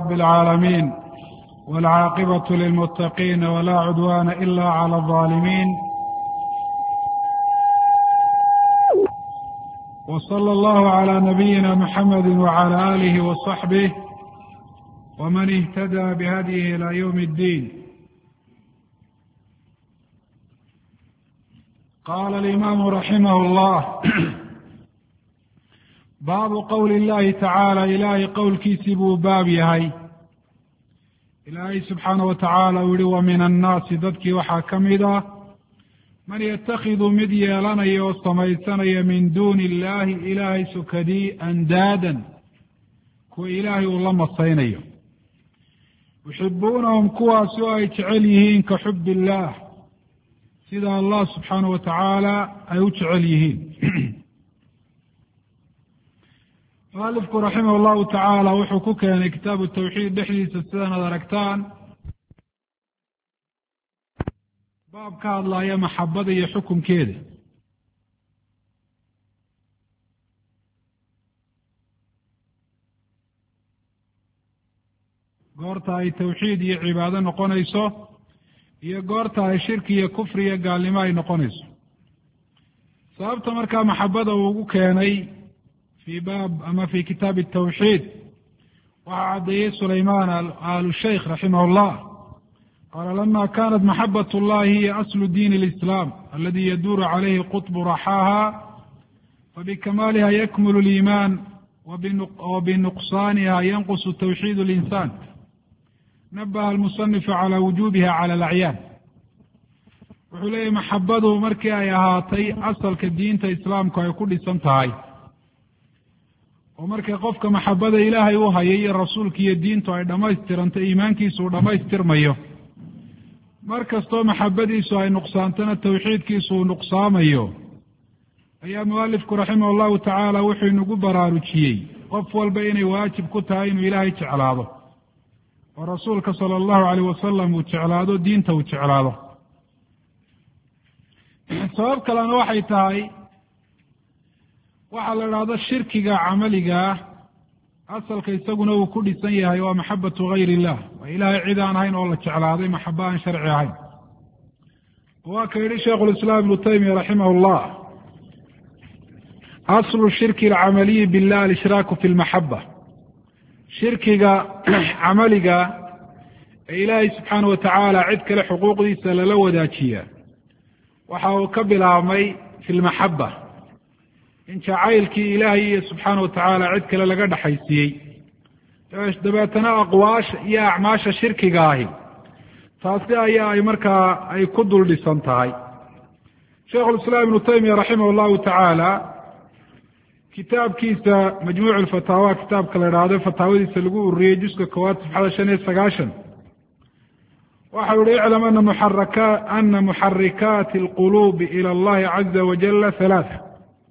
رب العالمين والعاقبة للمتقين ولا عدوان إلا على الظالمين وصلى الله على نبينا محمد وعلى آله وصحبه ومن اهتدى بهديه إلى يوم الدين. قال الإمام رحمه الله baabu qowli اllahi tacaala ilaahay qowlkiisii buu baab yahay. ilaahay subxaana wa tacaala uu yihi wa min annaasi dadkii waxaa ka mid ah man yatakhidu mid yeelanaya oo samaysanaya min duuni illaahi ilaahay sukadii andaadan kuwa ilaahay uu la masaynayo yuxibuunahum kuwaasi oo ay jecel yihiin ka xub illaah sida allah subxaana wa tacaala ay u jecel yihiin. mualifku raximah allahu tacaala wuxuu ku keenay kitaabu tawxiid dhexdiisa sidan ad aragtaan baab ka hadlaya maxabada iyo xukunkeeda. goorta ay tawxiid iyo cibaado noqonayso iyo goorta ay shirki iyo kufri iyo gaalnimo ay noqonayso. sababta markaa maxabada uu ugu keenay في bab ama fi kitaabi التwxيid waxaa caddeeyey sulayman al shaykh raximah اllah qaala lama kanat maxabaة اllahi hiya aslu diin اlislam aladi yaduru calayhi qطb raxaaha fabikamaaliha yakmul اliiman wabinuqsaaniha yanqus twxiid اlinsan nabaha almusanifu calى wujubiha calى اlacyaan. wuxuu leeyahy maxabadu markii ay ahaatay asalka diinta islaamku ay ku dhisan tahay oo markay qofka maxabada ilaahay u hayay iyo rasuulka iyo diintu ay dhammaystiranto iimaankiisu uu dhammaystirmayo, mar kastoo maxabadiisu ay nuqsaantona tawxiidkiisu uu nuqsaamayo, ayaa mualifku raximah allahu tacaala wuxuu inagu baraarujiyey qof walba inay waajib ku tahay inuu ilaahay jeclaado oo rasuulka sala allahu alayh wasalam uu jeclaado, diinta uu jeclaado. sabab kalena waxay tahay waxaa la idhaahdo shirkiga camaligaa asalka isaguna uu ku dhisan yahay waa maxabatu gayr illah, waa ilaahay cid aan ahayn oo la jeclaaday maxabo aan sharci ahayn. waa ka yidhi sheikhu lislaam ibnu taymiya raximah llah aslu shirki alcamaliyi billah alshraaku fi lmaxaba. shirkiga camaliga ee ilaahay subxaana wa tacaala cid kale xuquuqdiisa lala wadaajiya waxa uu ka bilaabmay fi lmaxaba, in jacaylkii ilaahay iyo subxaana wa tacaala cid kale laga dhexaysiiyey, dabeetana aqwaasha iyo acmaasha shirkiga ahi taasi ayaa ay markaa ay ku dul dhisan tahay. sheikhulislaam ibnu taymiya raximah llahu tacaala kitaabkiisa majmuuc alfataawa, kitaabka la idhaahdo fataawadiisa lagu ururiyey juska koowaad safxada 5 iyo 90, waxau yihi iclam ana muxarikaati alquluubi ila allahi caza wajala 3.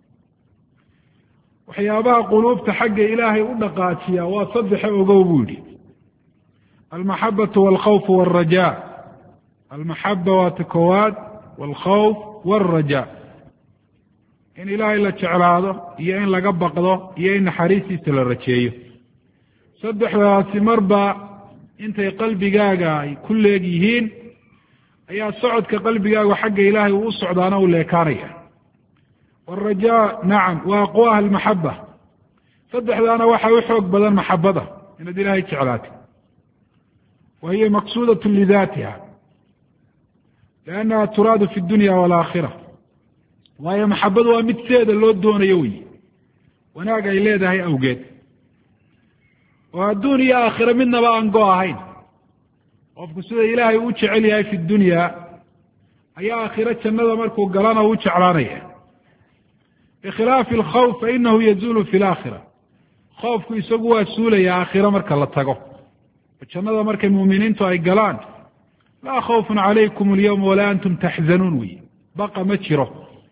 waxyaabaha quluubta xagga ilaahay u dhaqaajiya waa 3 ogow buu yihi. almaxabatu walkhawfu walraja. almaxaba waa ta koowaad, walkhawf walraja, in ilaahay la jeclaado iyo in laga baqdo iyo in naxariistiisa la rajeeyo. 3daasi marba intay qalbigaaga ay ku leeg yihiin ayaa socodka qalbigaagu xagga ilaahay uu u socdaana u leekaanaya. wاlrajaa nacam wa aqwaha almaxaba. 3daana waxa u xoog badan maxabada inaad ilaahay jeclaatay, wa hiya maqsuudaة lidatiha liannaha turaadu fi اdunya wاlaakhira. waayo maxabadu waa mid seeda loo doonayo wey, wanaag ay leedahay awgeed, oo adduun iyo aakhira midnaba aan go ahayn. qofku sida ilaahay u jecel yahay fi dunya ayaa aakhiro jannada markuu galana u jeclaanaya. bikhilaafi alkhawf fainahu yazuulu fi laakhira. khoofku isagu waa suulaya aakhiro marka la tago, jannada markay muuminiintu ay galaan laa khawfun calaykum alyawma walaa antum taxzanuun wey, baqa ma jiro.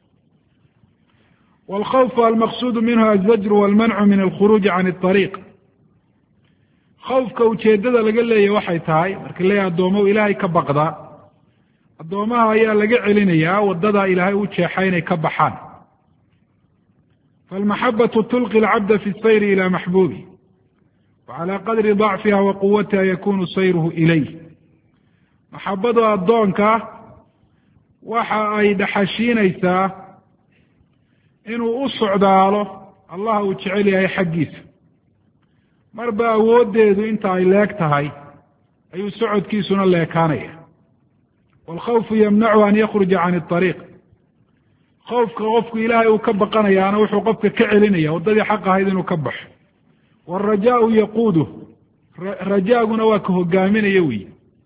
wاlkhawfu almaqsuudu minhu azajru walmancu min alkhuruuji can اطariiq. khawfka ujeedada laga leeyahy waxay tahay marka leeyahy addoomow ilaahay ka baqda, addoomaha ayaa laga celinayaa wadada ilaahay u jeexay inay ka baxaan. falmaxabatu tulqi alcabda fi sayri ila maxbuubi. وعلى qadri ضacfiha wa quwatiha yakunu sayruhu ilayh maxabada addoonka waxa ay dhaxashiinaysaa inuu u socdaalo allah uu jecel yahay xaggiisa marba awooddeedu inta ay leeg tahay ayuu socodkiisuna leekaanaya waalkhawfu yamnachu an yakhruja can اطariiq khawfka qofku ilaahay uu ka baqanayaana wuxuu qofka ka celinaya waddadii xaq ahayd inuu ka baxo wاrajaau yaquuduh rajaaguna waa ka hogaaminaya wey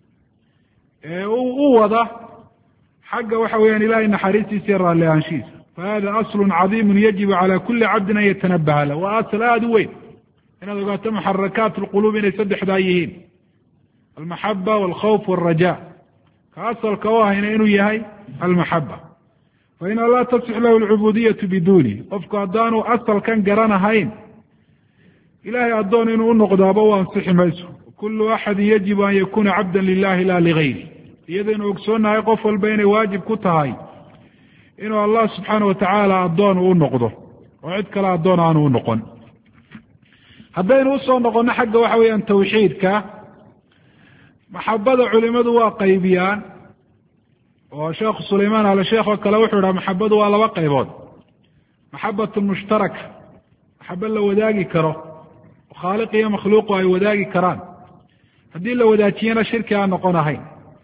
ee u wada xagga waxa weeyaan ilahay naxariistiisa iyo raalli ahaanshihiisa fahada aslu cadiimu yajibu calى kuli cabdin an yatanabaha lah waa asl aada u weyn inaad ogaato muxarakaat اlquluub inay saddexdaa yihiin almaxaba wاlkhawf wاlraja ka asalka u ahayna inuu yahay almaxaba faina laa tasix lahu alcubuudiyatu biduni qofku haddaanu asalkan garanahayn ilahay addoon inuu unoqdaaba u ansixi mayso kulu axadin yajibu an yakuna cabda lilahi la ligayri iyadaynu ogsoonahay qof walba inay waajib ku tahay inuu allah subxaana watacaala addoon u noqdo oo cid kale addoon aanu u noqon haddaynu usoo noqono xagga waxa weeyaan tawxiidka maxabada culimadu waa qaybiyaan oo sheekhu sulaymaan ale sheekh oo kale wuxuu dhaha maxabadu waa laba qaybood maxabat mushtaraka maxaba la wadaagi karo oo khaaliq iyo makhluuqu ay wadaagi karaan haddii la wadaajiyana shirki aan noqon ahayn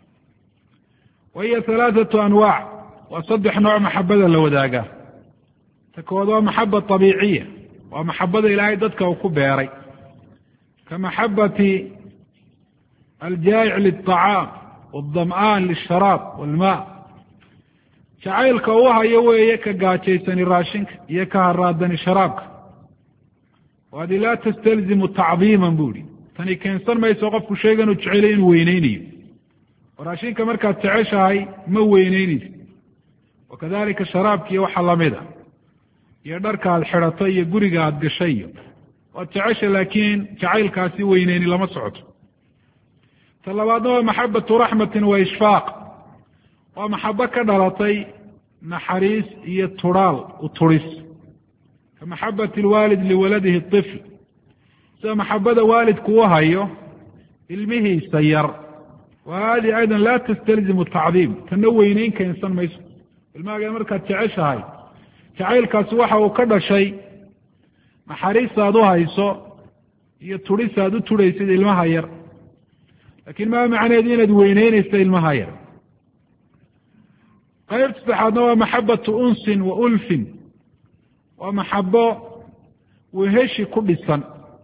wa hiya halaathatu anwaac waa saddex nooc maxabada la wadaagaa ta kowaad waa maxaba abiiciya waa maxabada ilaahay dadka uu ku beeray ka maxabati aljaa'ic liلطacaam wاldam'aan lisharaab wاlma jacaylka u hayo weeye ka gaajaysani raashinka iyo ka haraadani sharaabka waadi laa tastalzimu tacdiiman bu ihi tani keensan mayso qofku sheegan uu jecelay inuu weyneynayo oo raashinka markaad jeceshahay ma weyneyneysa wakadalika sharaabkiiyo waxa lamida iyo dharka aad xidhato iyo guriga aad gashay iyo waad jecesha laakiin jacaylkaasi weyneyni lama socoto ta labaadna waa maxabatu raxmatin wa ishfaaq waa maxabo ka dhalatay naxariis iyo tudhaal u turis ka maxabati alwaalid liwaladihi طifl sida maxabada waalidku u hayo ilmihiisa yar wa hadi ayda laa tastalzimu tacdiim tana weyneyn keensan mayso ilmahaaga markaad jeceshahay jacaylkaasi waxa uu ka dhashay naxariistaad u hayso iyo tudhisaad u tudhaysid ilmaha yar lakin maa macneedu inaad weyneynaysa ilmaha yar qaybta saddexaadna waa maxabatu unsin wa ulfin waa maxabo weheshi ku dhisan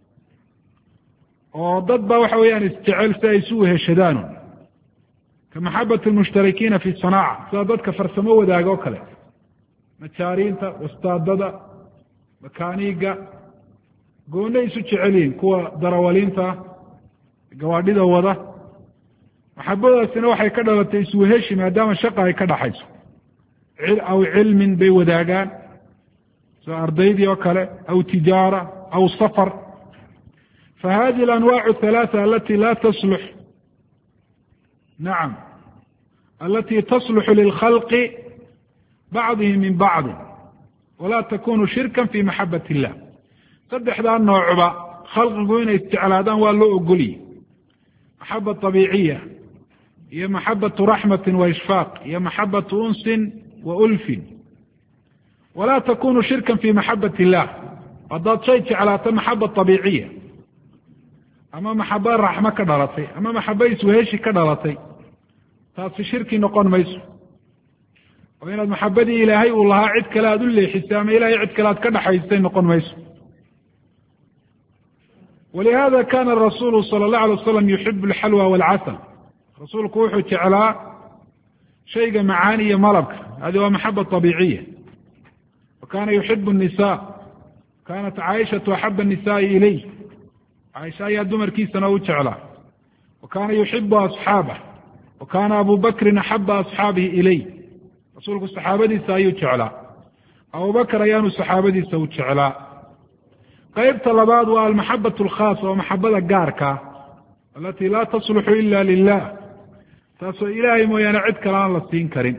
oo dad ba waxa weeyaan isjecel si ay isu weheshadaanu ka maxabati almushtarikiina fi sanaaca sida dadka farsamo wadaaga oo kale majaariinta wastaadada makaaniiga goonay isu jecelyihin kuwa darawaliinta gawaadhida wada maxabadaasina waxay ka dhalatay isweheshi maadaama shaqa ay ka dhaxayso aw cilmin bay wadaagaan sida ardaydii oo kale aw tijaara aw safar fahadihi alanwaac athalaatha alati la taslux nacam alati tasluxu lilkhalqi bacdihim min bacdi walaa takunu shirkan fi maxabat illah saddexdaa noocba khalqigu inay isjeclaadaan waa loo ogoliyey maxaba abiiciya iyo maxabatu raxmatin wa ishfaaq iyo maxabatu unsin wa ulfin walaa takunu shirkan fi maxabat illah haddaad shay jeclaato maxaba abiiciya ama maxaba raxmo ka dhalatay ama maxaba isweheshi ka dhalatay taasi shirki noqon mayso oo inaad maxabadii ilaahay uu lahaa cid kale aad u leexisay ama ilahay cid kale aad ka dhaxaysay noqon mayso walihada kana rasulu sala allahu alay wasalam yuxibu alxalwa walcasal rasuulku wuxuu jeclaa shayga macaani iyo malabka hadi waa maxaba abiiciya wa kana yuxibu الnisa kanat caaishatu axaba الnisaai ilayh caaisha ayaa dumarkiisana u jeclaa wa kana yuxibu asxaabah wa kana abu bakrin axaba asxaabihi ilayh rasuulku saxaabadiisa ayuu jeclaa abubakr ayaanu saxaabadiisa u jeclaa qaybta labaad waa almaxabat alkhaasa waa maxabada gaarkaa alati laa tasluxu ila lilah taasoo ilaahay mooyaane cid kale aan la siin karin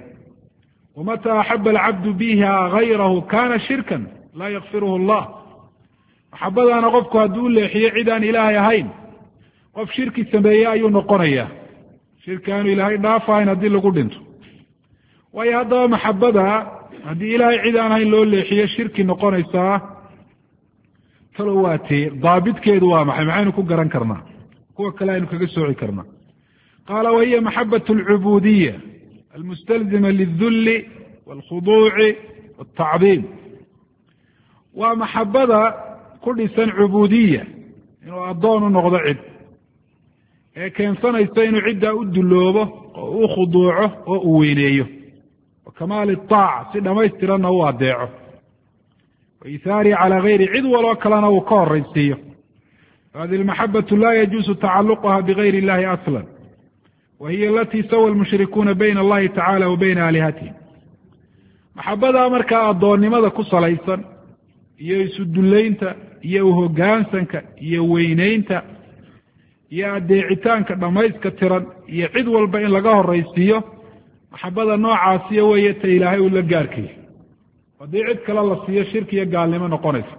wamataa axaba alcabdu biha gayrahu kana shirkan laa yakfiruhu allah maxabadaana qofku hadduu leexiyo cid aan ilaahay ahayn qof shirki sameeye ayuu noqonayaa shirki aanu ilaahay dhaafahayn haddii lagu dhinto waayo haddaba maxabada haddii ilaahay cid aan ahayn loo leexiyo shirki noqonaysaa talo waatee daabitkeedu waa maxay maxaynu ku garan karnaa kuwa kale aynu kaga sooci karnaa qaala wahiya maxabat alcubuudiya almustalzima lildulli waalkhuduuci waaltacdiim waa maxabada ku dhisan cubuudiya inuu addoon u noqdo cid ee keensanaysa inuu ciddaa u dulloobo oo u khuduuco oo u weyneeyo wa kamaali ataaca si dhammaystiranna u adeeco wa ihaarihi calaa gayri cid waloo kalena uu ka horraysiiyo hadihi almaxabatu laa yajuusu tacaluquha bigayri illahi aslan wa hiya alatii sawa almushrikuuna bayna allahi tacala wa bayna aalihatihim maxabadaa markaa addoonnimada ku salaysan iyo isu dullaynta iyo uhogaansanka iyo weynaynta iyo adeecitaanka dhammayska tiran iyo cid walba in laga horraysiiyo maxabada noocaasiyo weeye ta ilaahay uu la gaarkaya haddii cid kale la siiyo shirki iyo gaalnimo noqonaysa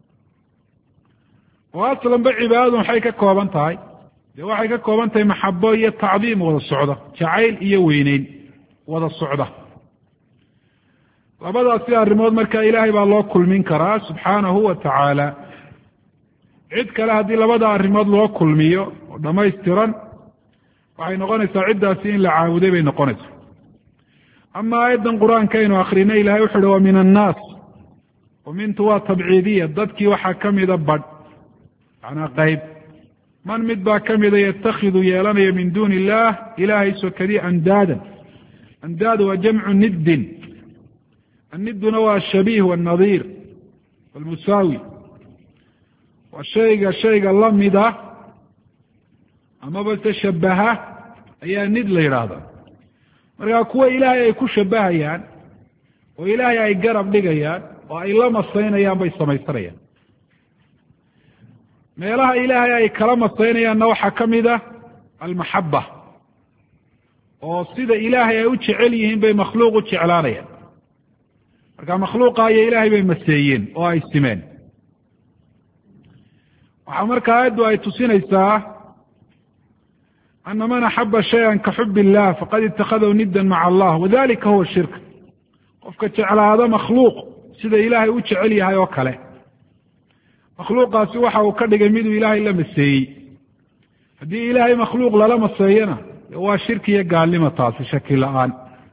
oo aslanba cibaadadu maxay ka kooban tahay dee waxay ka kooban tahay maxabo iyo tacdiim wada socda jacayl iyo weyneyn wada socda labadaasi arrimood marka ilaahay baa loo kulmin karaa subxaanahu wa tacaala cid kale haddii labada arrimood loo kulmiyo oo dhammaystiran waxay noqonaysaa ciddaasi in la caabuday bay noqonaysaa ama aayaddan qur-aanka aynu akrinay ilahay wuxu uhi wa min annaas wamintu waa tabciidiya dadkii waxaa ka mida badh macnaa qayb man mid baa ka mida yatakhidu yeelanaya min duuni illaah ilaahay sokadii andaadan andaad waa jamcu niddin anniduna waa ashabiih waalnadiir waalmusaawi waa shayga la mida amaba se shabaha ayaa nid la yidhaahdaa markaa kuwa ilaahay ay ku shabahayaan oo ilaahay ay garab dhigayaan oo ay la masaynayaan bay samaysanayaan meelaha ilaahay ay kala masaynayaanna waxaa ka mid a almaxaba oo sida ilaahay ay u jecel yihiin bay makhluuq u jeclaanayaan marka makhluuqa iyo ilaahay bay maseeyeen oo ay simeen waxaa marka aayaddu ay tusinaysaa ana man axaba shayan ka xub illah faqad ittakhadahu niddan maca allah wadalika huwa shirk qofka jeclaado makhluuq sida ilaahay u jecel yahay oo kale makhluuqaasi waxa uu ka dhigay miduu ilaahay la maseeyey haddii ilaahay makhluuq lala maseeyana waa shirki iyo gaalnimo taasi shaki la-aan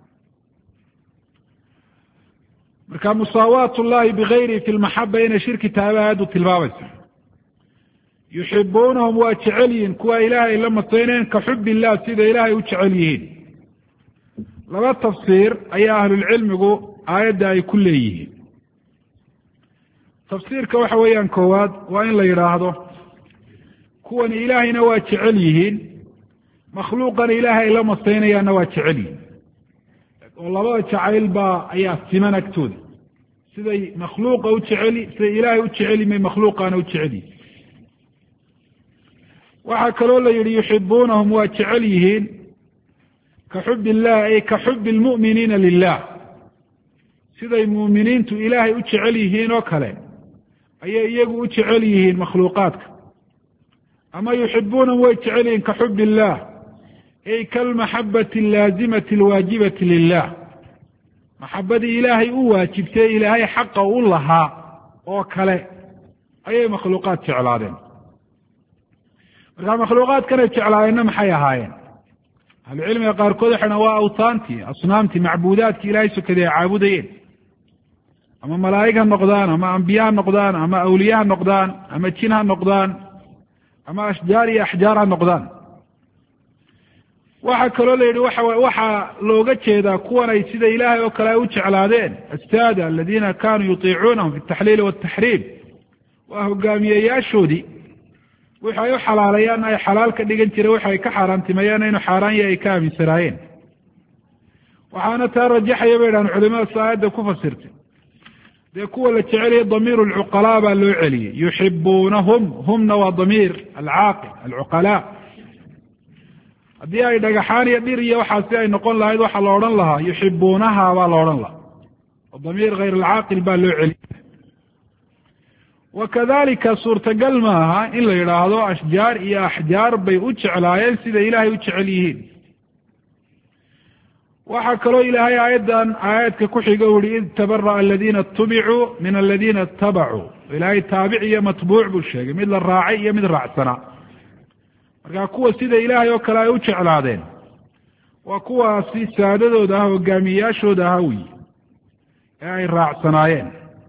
marka musaawaat ullahi bigayrihi fi lmaxaba inay shirki tahay ba aayaddu tilmaamaysa yuxibuunahum waa jecel yihiin kuwa ilaahay la masayneen ka xub illah sida ilaahay u jecel yihiin laba tafsiir ayaa ahlulcilmigu aayadda ay ku leeyihiin tafsiirka waxa weeyaan koowaad waa in la yidhaahdo kuwan ilaahayna waa jecel yihiin makhluuqana ilaahay ay la masaynayaanna waa jecel yihiin oo labada jacayl baa ayaa siman agtooda siday makhluuqa u jeceli siday ilaahay u jeceli may makhluuqaana u jecel yihin waxaa kaloo la yidhi yuxibuunahum waa jecel yihiin ka xub illah ay ka xubi almu'miniina lilah siday muuminiintu ilaahay u jecel yihiin oo kale ayay iyagu u jecel yihiin makhluuqaadka ama yuxibuunahum way jecel yihiin ka xub illah ay kalmaxabati alaazimati alwaajibati lilah maxabadii ilaahay u waajibtay ilaahay xaqa u lahaa oo kale ayay makhluuqaad jeclaadeen markaa makhluuqaadkanay jeclaayeenna maxay ahaayeen ahlucilmiga qaarkood waxay waa awtaantii asnaamtii macbuudaadkii ilaahay sokadii ay caabudayeen ama malaa'ig ha noqdaan ama ambiye ha noqdaan ama awliye ha noqdaan ama jin ha noqdaan ama ashjaar iyo axjaar ha noqdaan waxaa kaloo la yidhi waxaa looga jeedaa kuwan ay sida ilaahay oo kale ay u jeclaadeen astaada aladiina kanuu yutiicuunahum fi ataxliili waaltaxriim waa hogaamiyeyaashoodii wixi ay u xalaalayaanna ay xalaal ka dhigan jireen wixi ay ka xaaraantimeeyaanna inuu xaaraan yahay ay ka aaminsanaayeen waxaana taa rajaxaya bay dhahan culimada si aayadda ku fasirtay dee kuwa la jecelaya damiiru alcuqalaa baa loo celiyey yuxibuunahum humna waa damiir alcaaqil alcuqalaa haddii ay dhagaxaan iyo dhir iyo waxaasi ay noqon lahayd waxaa la odhan lahaa yuxibuunaha baa la odhan lahaa oo damiir hayr alcaaqil baa loo celiyey wakadalika suurtagal maaha in la yidhaahdo ashjaar iyo axjaar bay u jeclaayeen sida ilaahay u jecel yihiin. waxaa kaloo ilaahay aayadka ku xiga u yihi id tabara'a aladiina itubicuu min aladiina itabacuu. ilaahay taabic iyo matbuuc buu sheegay, mid la raacay iyo mid raacsanaa. marka kuwa sida ilaahay oo kale ay u jeclaadeen waa kuwaasi saadadooda ah, hogaamiyeyaashooda aha wey ee ay raacsanaayeen.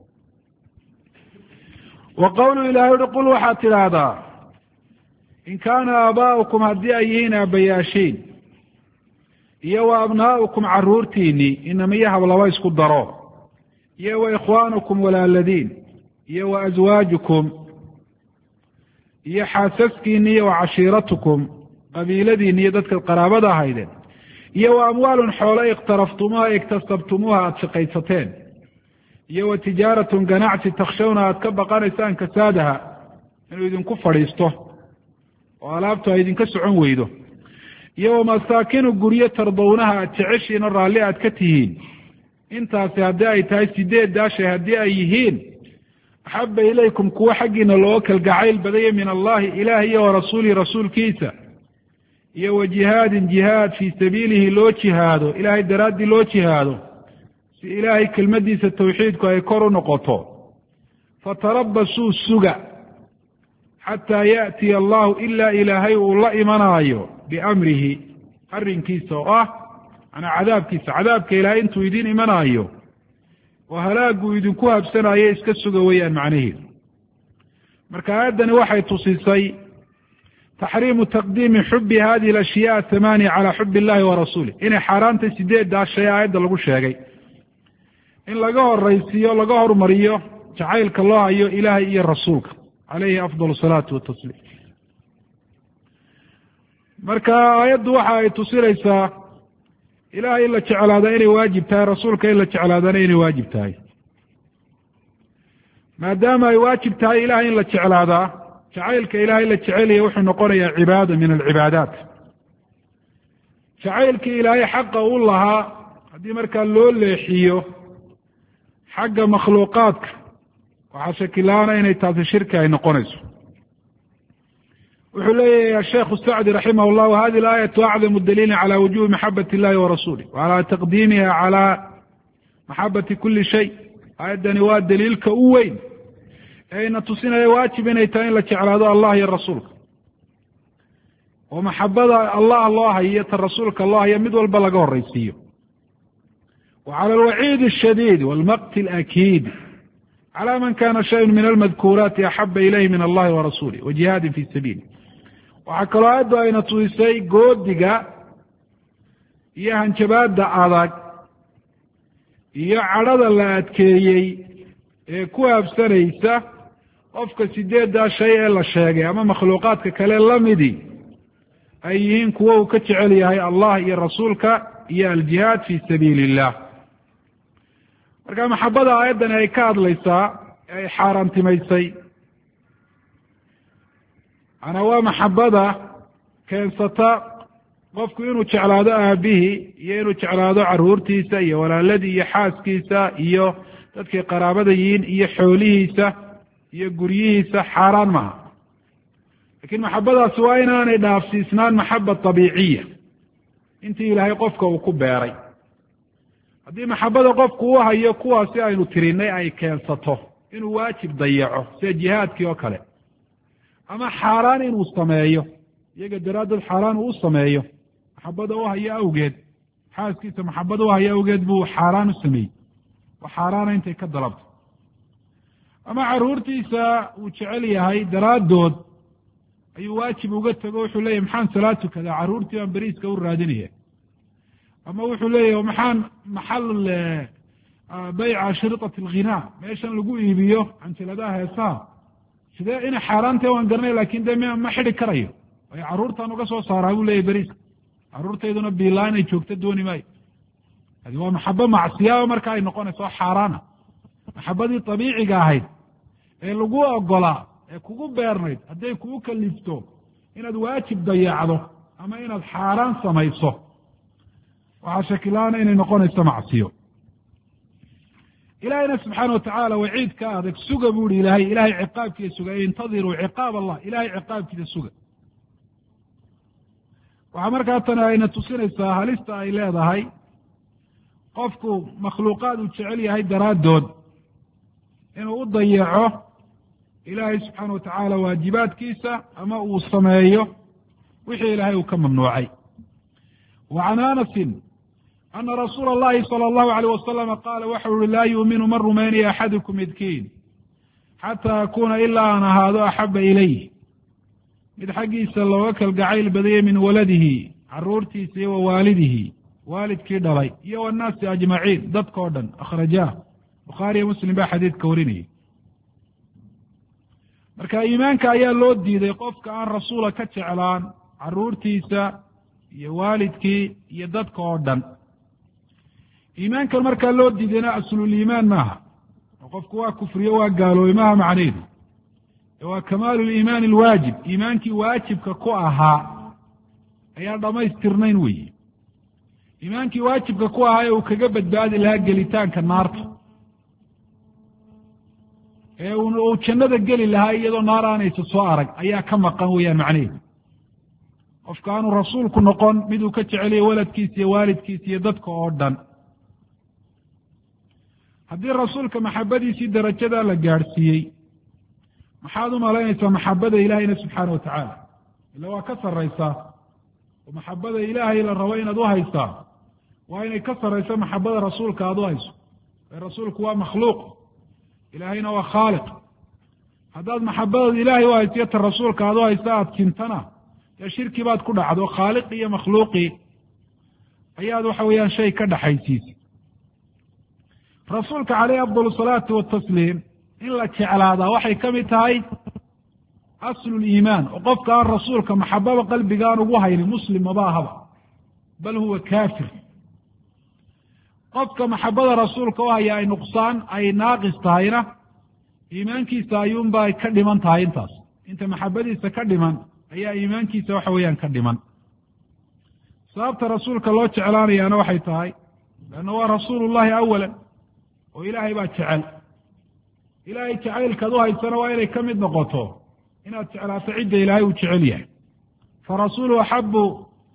wa qowlu ilahay uhi qul waxaad tidhaahdaa in kaana aabaa'ukum haddii ay yihiin aabbayaashiin iyo wa abnaa'ukum carruurtiinii inamiyo hablaba isku daro, iyo wa ikhwaanukum walaaladiin, iyo wa aswaajukum, iyo xaasaskiinni, iyo wa cashiiratukum qabiiladiinni iyo dadka qaraabada ahaydeen, iyo wa amwaalun xoolo iqtaraftumuuha iktasabtumuuha aada shaqaysateen, iyo wa tijaaratun ganacsi takshawna aada ka baqanaysaan kasaadaha inuu idinku fadhiisto oo alaabtu ay idinka socon weydo, iyo wa masaakinu guryo tardownaha aada jeceshiina raalli aad ka tihiin. intaasi haddii ay tahay 8 shay haddii ay yihiin axabba ilaykum kuwa xaggiina looga kalgacayl badaya min allahi ilaah iyo wa rasuulihi rasuulkiisa, iyo wa jihaadin jihaad fii sabiilihi loo jihaado, ilaahay daraaddii loo jihaado si ilaahay kelmaddiisa tawxiidku ay kor u noqoto. fatarabasuu suga xataa ya'tiya allahu ilaa ilaahay uu la imanaayo biamrihi arrinkiisa oo ah manaa cadaabkiisa. cadaabka ilaahay intuu idiin imanaayo oo halaaguu idinku habsanayo iska suga weeyaan macnaheedu. marka aayaddani waxay tusisay taxriimu taqdiimi xubi hadihi alashyaa 8 calaa xubi illahi wa rasuulih, inay xaaraantay 8 shay aayadda lagu sheegay in laga horaysiiyo laga hormariyo jacaylka loo hayo ilaahay iyo rasuulka calayhi afdal salaatu watasliim. marka aayaddu waxa ay tusinaysaa ilaahay in la jeclaada inay waajib tahay, rasuulka in la jeclaadana inay waajib tahay. maadaama ay waajib tahay ilahay in la jeclaadaa, jacaylka ilaahay la jecelaya wuxuu noqonayaa cibaada min alcibaadaat. jacaylkii ilaahay xaqa u lahaa haddii markaa loo leexiyo xagga makhluuqaadka waxaa shakilaana inay taasi shirki ay noqonayso. wuxuu leeyahay asheekhu sacdi raximah llah wahadi alaayatu acdamu daliilin cala wujubi maxabati illahi warasuulih wacala taqdiimiha cala maxabati kuli shay. aayaddani waa daliilka u weyn ee ina tusinaya waajib inay tahay in la jeclaado allah iyo rasuulka, oo maxabada allah loo hayo ta rasuulka loo hayo mid walba laga horaysiiyo. wa cala alwaciidi ashadiid walmaqti alakiid cala man kana shayun min almadkuuraati axaba ilayhi min allahi wa rasulih wa jihaadin fi sabiilih. waxaa kaloo aayaddu ayna tusisay goodiga iyo hanjabaadda adag iyo cadhada la adkeeyey ee ku habsanaysa qofka 8 shay ee la sheegay ama makhluuqaadka kale lamidii ay yihiin kuwo uu ka jecel yahay allah iyo rasuulka iyo aljihaad fi sabiili illah. marka maxabada aayaddani ay ka hadlaysaa ee ay xaaraantimaysay ana waa maxabada keensata qofku inuu jeclaado aabihii iyo inuu jeclaado carruurtiisa iyo walaaladii iyo xaaskiisa iyo dadkay qaraabada yihiin iyo xoolihiisa iyo guryihiisa xaaraan maaha. lakin maxabadaasi waa inaanay dhaafsiisnaan maxaba abiiciya intii ilaahay qofka uu ku beeray. haddii maxabada qofku u hayo kuwaasi aynu tirinay ay keensato inuu waajib dayaco sida jihaadkii oo kale, ama xaaraan inuu sameeyo iyaga daraaddeed xaaraan uu u sameeyo maxabada u hayo awgeed, xaaskiisa maxabada u hayo awgeed buu xaaraan u sameeyey oo xaaraana intay ka dalabto, ama carruurtiisa uu jecel yahay daraaddood ayuu waajib uga tego wuxuu leeyahy maxaan salaad tukadaa carruurtii baan beriiska u raadinaya, ama wuxuu leeyahy maxaan maxal bayca shiriطat alghinaa meeshan lagu iibiyo canjiladaha heesaha sidee inay xaaraantee waan garanay lakin de ma xidi karayo waayo carruurtaan uga soo saaraa buu leeyahy beriiska, carruurtayduna biilaa inay joogto dooni maayo. hadi waa maxabo macsiyaa marka ay noqonayso xaaraana. maxabadii abiiciga ahayd ee lagu ogolaa ee kugu beernayd hadday kugu kalifto inaad waajib dayacdo ama inaad xaaraan samayso waxaa shakilaana inay noqonayso macsiyo. ilaahayna subxaana watacaala waciid ka adag suga bu uhi ilahay ciqaabkiisa suga intadiruu ciqaab allah ilahay ciqaabkiisa suga waxaa markaa tani ayna tusinaysaa halista ay leedahay qofku makhluuqaad uu jecel yahay daraaddood inuu u dayaco ilaahay subxaana watacaala waajibaadkiisa ama uu sameeyo wixii ilaahay uu ka mamnuucay wa can anasin ana rasuula allahi sala allahu alayh wasalama qaala waxau uhi laa yuuminu ma rumaynaya axadukum midkiin xataa akuuna ilaa aan ahaado axaba ilayh mid xaggiisa looga kalgacayl badayay min waladihi caruurtiisa iyo wa waalidihi waalidkii dhalay iyo wannaasi ajmaciin dadkao dhan akhrajaah bukhaariyo muslim baa xadiidka warinayay marka iimaanka ayaa loo diiday qofka aan rasuula ka jeclaan caruurtiisa iyo waalidkii iyo dadka oo dhan iimaankan markaa loo diidayna asluliimaan maaha oo qofku waa kufriyo waa gaaloobay maaha macnaheedu waa kamaalu liimaani alwaajib iimaankii waajibka ku ahaa ayaa dhammaystirnayn weyi iimaankii waajibka ku ahaa ee uu kaga badbaadi lahaa gelitaanka naarta ee uu jannada geli lahaa iyadoo naar aanaysa soo arag ayaa ka maqan weeyaan macnaheedu qofka aanu rasuulku noqon miduu ka jeceliyo waladkiisa iyo waalidkiisa iyo dadka oo dhan haddii rasuulka maxabadiisii darajadaa la gaadhsiiyey maxaad u malaynaysaa maxabada ilaahayna subxaana watacaala ila waa ka sarraysaa oo maxabada ilaahay la rabo inaad u haysaa waa inay ka sarrayso maxabada rasuulka aada u hayso ee rasuulku waa makhluuq ilaahayna waa khaaliq haddaad maxabadada ilaahay u haysiyo ta rasuulka aada u haysa aada kintana dee shirki baad ku dhacdo khaaliqii iyo makhluuqii ayaad waxa weeyaan shay ka dhaxaysiisay rasuulka caleyhi afdal asalaatu watasliim in la jeclaadaa waxay ka mid tahay asluliimaan oo qofka aan rasuulka maxababa qalbiga aan ugu haynin muslim maba ahaba bal huwa kaafir qofka maxabada rasuulka u haya ay nuqsaan ay naaqis tahayna iimaankiisa ayuunba ay ka dhiman tahay intaas inta maxabadiisa ka dhiman ayaa iimaankiisa waxa weeyaan ka dhiman sababta rasuulka loo jeclaanayaana waxay tahay leanna waa rasuulullahi awalan oo ilaahay baa jecel ilaahay jacaylkaad u haysana waa inay ka mid noqoto inaad jeclaato cidda ilaahay uu jecel yahay farasuulu axabu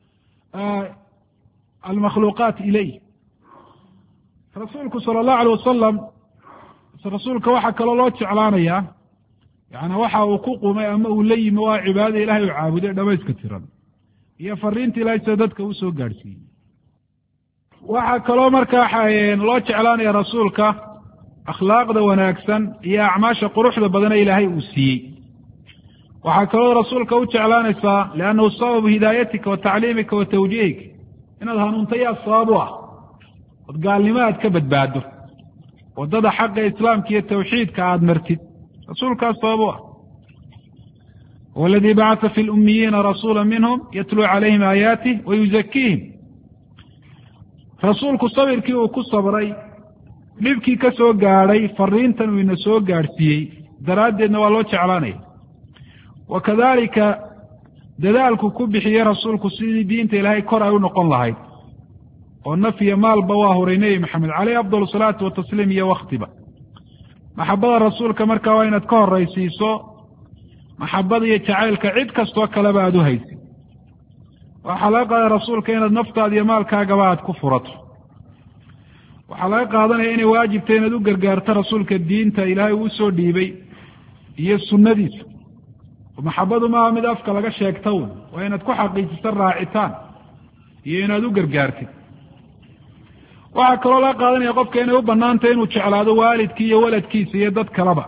almakhluuqaat ilayh rasuulku sala allahu alay wasalam rasuulka waxaa kaloo loo jeclaanayaa yani waxa uu ku qumay ama uu la yimi waa cibaadada ilahay uu caabuday dhamayska tiran iyo fariinta ilahay sida dadka uu soo gaadhsiiyey waxaa kaloo markaa loo jeclaanaya rasuulka akhlaaqda wanaagsan iyo acmaasha quruxda badane ilaahay uu siiyey waxaa kaloo rasuulka u jeclaanaysaa liannahu sababu hidaayatika wa tacliimika wa tawjiihika inaad hanuunta yaa sabab u ah ood gaalnimo aad ka badbaado waddada xaqa islaamka iyo tawxiidka aada martid rasuulkaas sabab u ah waladii bacata fi lummiyiina rasuula minhum yatluu calayhim aayaatih wa yuzakiihim rasuulku sabirkii uu ku sabray dhibkii ka soo gaadhay fariintan uu ina soo gaadhsiiyey daraaddeedna waa loo jeclaanaya wa kadalika dadaalku ku bixiyey rasuulku sidii diinta ilaahay kor ay u noqon lahayd oo naf iyo maalba waa huray nebi maxamed caleyhi afdal asalaatu watasliim iyo wakhtiba maxabada rasuulka markaa waa inaad ka horraysiiso maxabada iyo jacaylka cid kastoo kaleba aada u haysid waxaa laga qaadaya rasuulka inaad naftaada iyo maalkaagaba aad ku furato waxaa laga qaadanaya inay waajibta inaad u gargaarto rasuulka diinta ilaahay uu soo dhiibay iyo sunnadiisa maxabadu maaha mid afka laga sheegta un waa inaad ku xaqiijiso raacitaan iyo inaad u gargaartid waxaa kaloo laga qaadanaya qofka inay u banaantay inuu jeclaado waalidkii iyo waladkiisa iyo dad kaleba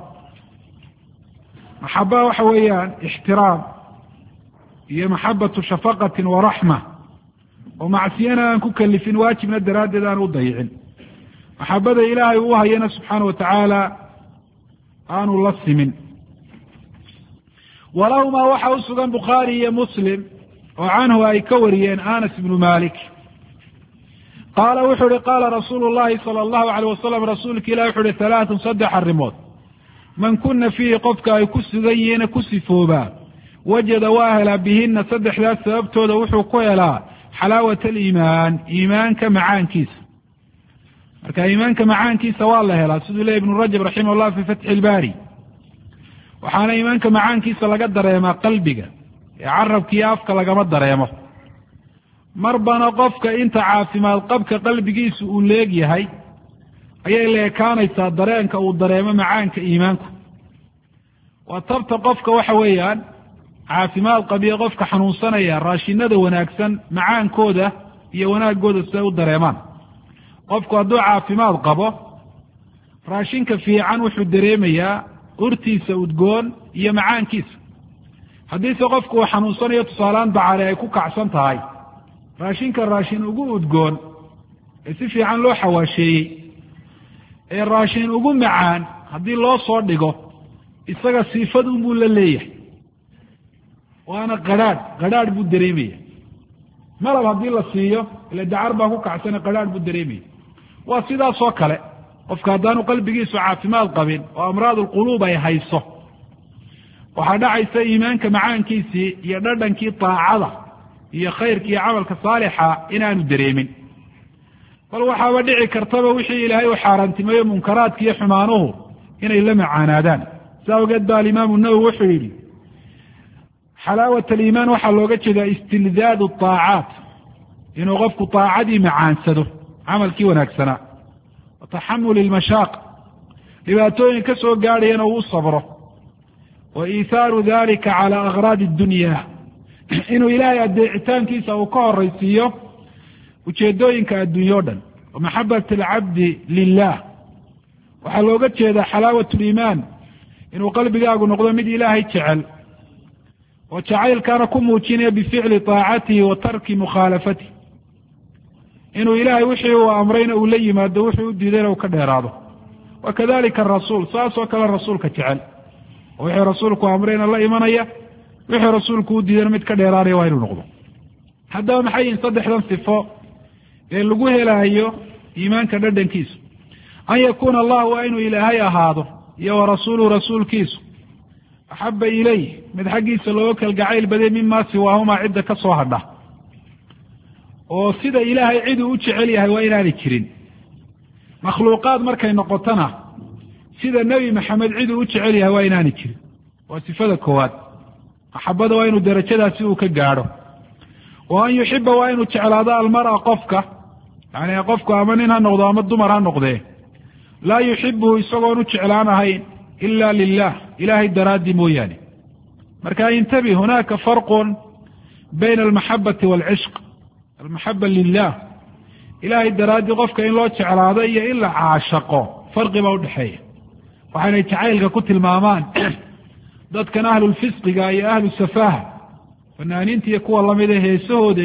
maxaba waxa weeyaan ixtiraam iyo maxabatu shafaqatin wa raxma oo macsiyana aan ku kalifin waajibna daraaddeed aan u dayicin maxabada ilaahay uu hayana subxaana watacaala aanu la simin walahumaa waxa u sugan bukhaari iyo muslim oo canhu ay ka wariyeen anas ibnu malik qaala wuxuu uhi qaala rasuulu llahi sala allahu alayh wasalam rasuulka ilah wuxu uhi halaatun saddex arrimood man kuna fiihi qofka ay ku sugan yihiina ku sifoobaa wajada waa helaa bihina saddexdaas sababtooda wuxuu ku helaa xalaawat aliimaan iimaanka macaankiisa marka iimaanka macaankiisa waa la helaa siduu leeyahy ibnu rajab raximah llah fi fatxi ilbaari waxaana iimaanka macaankiisa laga dareemaa qalbiga ee carabka iyo afka lagama dareemo marbana qofka inta caafimaad qabka qalbigiisu uu leegyahay ayay la ekaanaysaa dareenka uu dareemo macaanka iimaanku waa tabta qofka waxa weeyaan caafimaad qabiya qofka xanuunsanaya raashinada wanaagsan macaankooda iyo wanaagooda siday u dareemaan qofku hadduu caafimaad qabo raashinka fiican wuxuu dareemayaa urtiisa udgoon iyo macaankiisa haddiise qofku uu xanuunsanayo tusaaleaan dacaale ay ku kacsan tahay raashinka raashin ugu udgoon ee si fiican loo xawaasheeyey ee raashin ugu macaan haddii loo soo dhigo isaga siifad unbuu la leeyahay waana qadhaadh buu dareemaya malab haddii la siiyo ila dacar baa ku kacsana qadhaadh buu dareemaya waa sidaasoo kale qofka haddaanu qalbigiisu caafimaad qabin oo amraad ulquluub ay hayso waxaa dhacaysa iimaanka macaankiisii iyo dhadhankii daacada iyo khayrka iyo camalka saalixa inaanu dareemin bal waxaaba dhici kartaba wixii ilaahay u xaaraantimeeyo munkaraadka iyo xumaanuhu inay la macaanaadaan saa awgeed ba alimaamu nawowi wuxuu yidhi xalaawat aliimaan waxaa looga jeedaa istildaadu aacaat inuu qofku aacadii macaansado camalkii wanaagsanaa wa taxamuli lmashaaq dhibaatooyin ka soo gaadhayana uu u sabro wa iithaaru dalika calaa aghraadi addunya inuu ilaahay adeecitaankiisa uu ka horaysiiyo ujeedooyinka adduunye o dhan wa maxabat alcabdi lilah waxaa looga jeedaa xalaawat liimaan inuu qalbigaagu noqdo mid ilaahay jecel oo jacaylkaana ku muujinaya bificli taacatihi wa tarki mukhaalafatihi inuu ilaahay wixii uu amrayna uu la yimaado wuxuu u diidayna uu ka dheeraado wa kadalika arasuul saasoo kale rasuulka jecel oo wixii rasuulku amrayna la imanaya wixii rasuulku u diidayna mid ka dheeraanaya waa inuu noqdo haddaba maxay yihin saddexdan sifo ee lagu helaayo iimaanka dhadhankiisu an yakuuna allah waa inuu ilaahay ahaado iyo wa rasuuluhu rasuulkiisu axaba ilayh mid xaggiisa looga kalgacayl baday mima siwaahumaa cidda ka soo hadha oo sida ilaahay ciduu u jecel yahay waa inaanay jirin makhluuqaad markay noqotona sida nebi maxamed ciduu u jecel yahay waa inaanay jirin waa sifada koowaad maxabada waa inuu darajadaasi uu ka gaadho wa an yuxiba waa inuu jeclaado almar'a qofka yani qofku ama nin ha noqdo ama dumar ha noqdee laa yuxibuhu isagoon u jeclaan ahayn ila lilah ilahay daraaddii mooyaane marka intabi hunaaka farqun bayna almaxabati waalcishq almaxaba lilah ilahay daraaddii qofka in loo jeclaado iyo in la caashaqo farqi baa udhexeeya waxaynay jacaylka ku tilmaamaan dadkan ahlulfisqiga iyo ahlu safaaha fanaaniinta iyo kuwa lamida heesahooda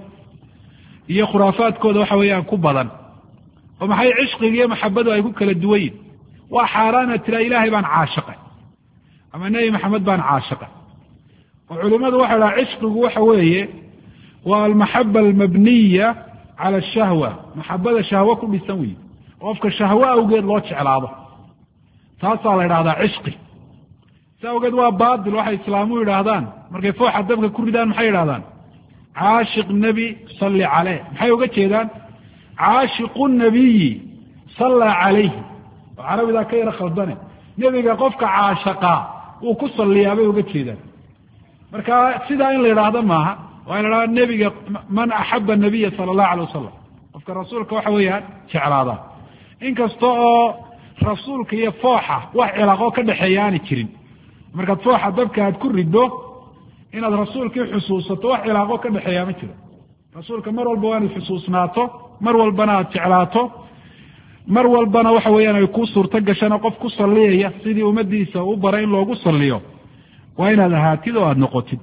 iyo khuraafaadkooda waxa weeyaan ku badan oo maxay cishqiga iyo maxabadu ay ku kala duwan yihin waa xaaraana tira ilaahay baan caashaqay ama nebi maxamed baan caashaqay oo culimadu waxay dhaha cishqigu waxa weeye waa almaxaba almabniya cala ashahwa maxabada shahwo ku dhisan weyi qofka shahwo awgeed loo jeclaado taasaa la idhahdaa cishqi si awgeed waa baatil waxay islaamuhu yidhaahdaan markay fooxa dabka ku ridaan maxay yidhahdaan caashiq nebi salli caleyh maxay uga jeedaan caashiqu nabiyi sallaa calayhi oo carabidaa ka yaro khaldane nebiga qofka caashaqaa uu ku salliyaa bay uga jeedaan marka sidaa in la yidhaahdo maaha waa in la idhahda nebiga man axaba nabiya sala allahu alay wasalam qofka rasuulka waxa weeyaan jeclaadaa inkasta oo rasuulka iyo fooxa wax cilaaqo ka dhexeeya aanay jirin markaad fooxa dabka aad ku riddo inaad rasuulkii xusuusato wax cilaaqo ka dhexeeyaa ma jiro rasuulka mar walba waa inaad xusuusnaato mar walbana aad jeclaato mar walbana waxa weeyaan ay kuu suurto gashana qof ku salliyaya sidii ummadiisa u bara in loogu salliyo waa inaad ahaatid oo aada noqotid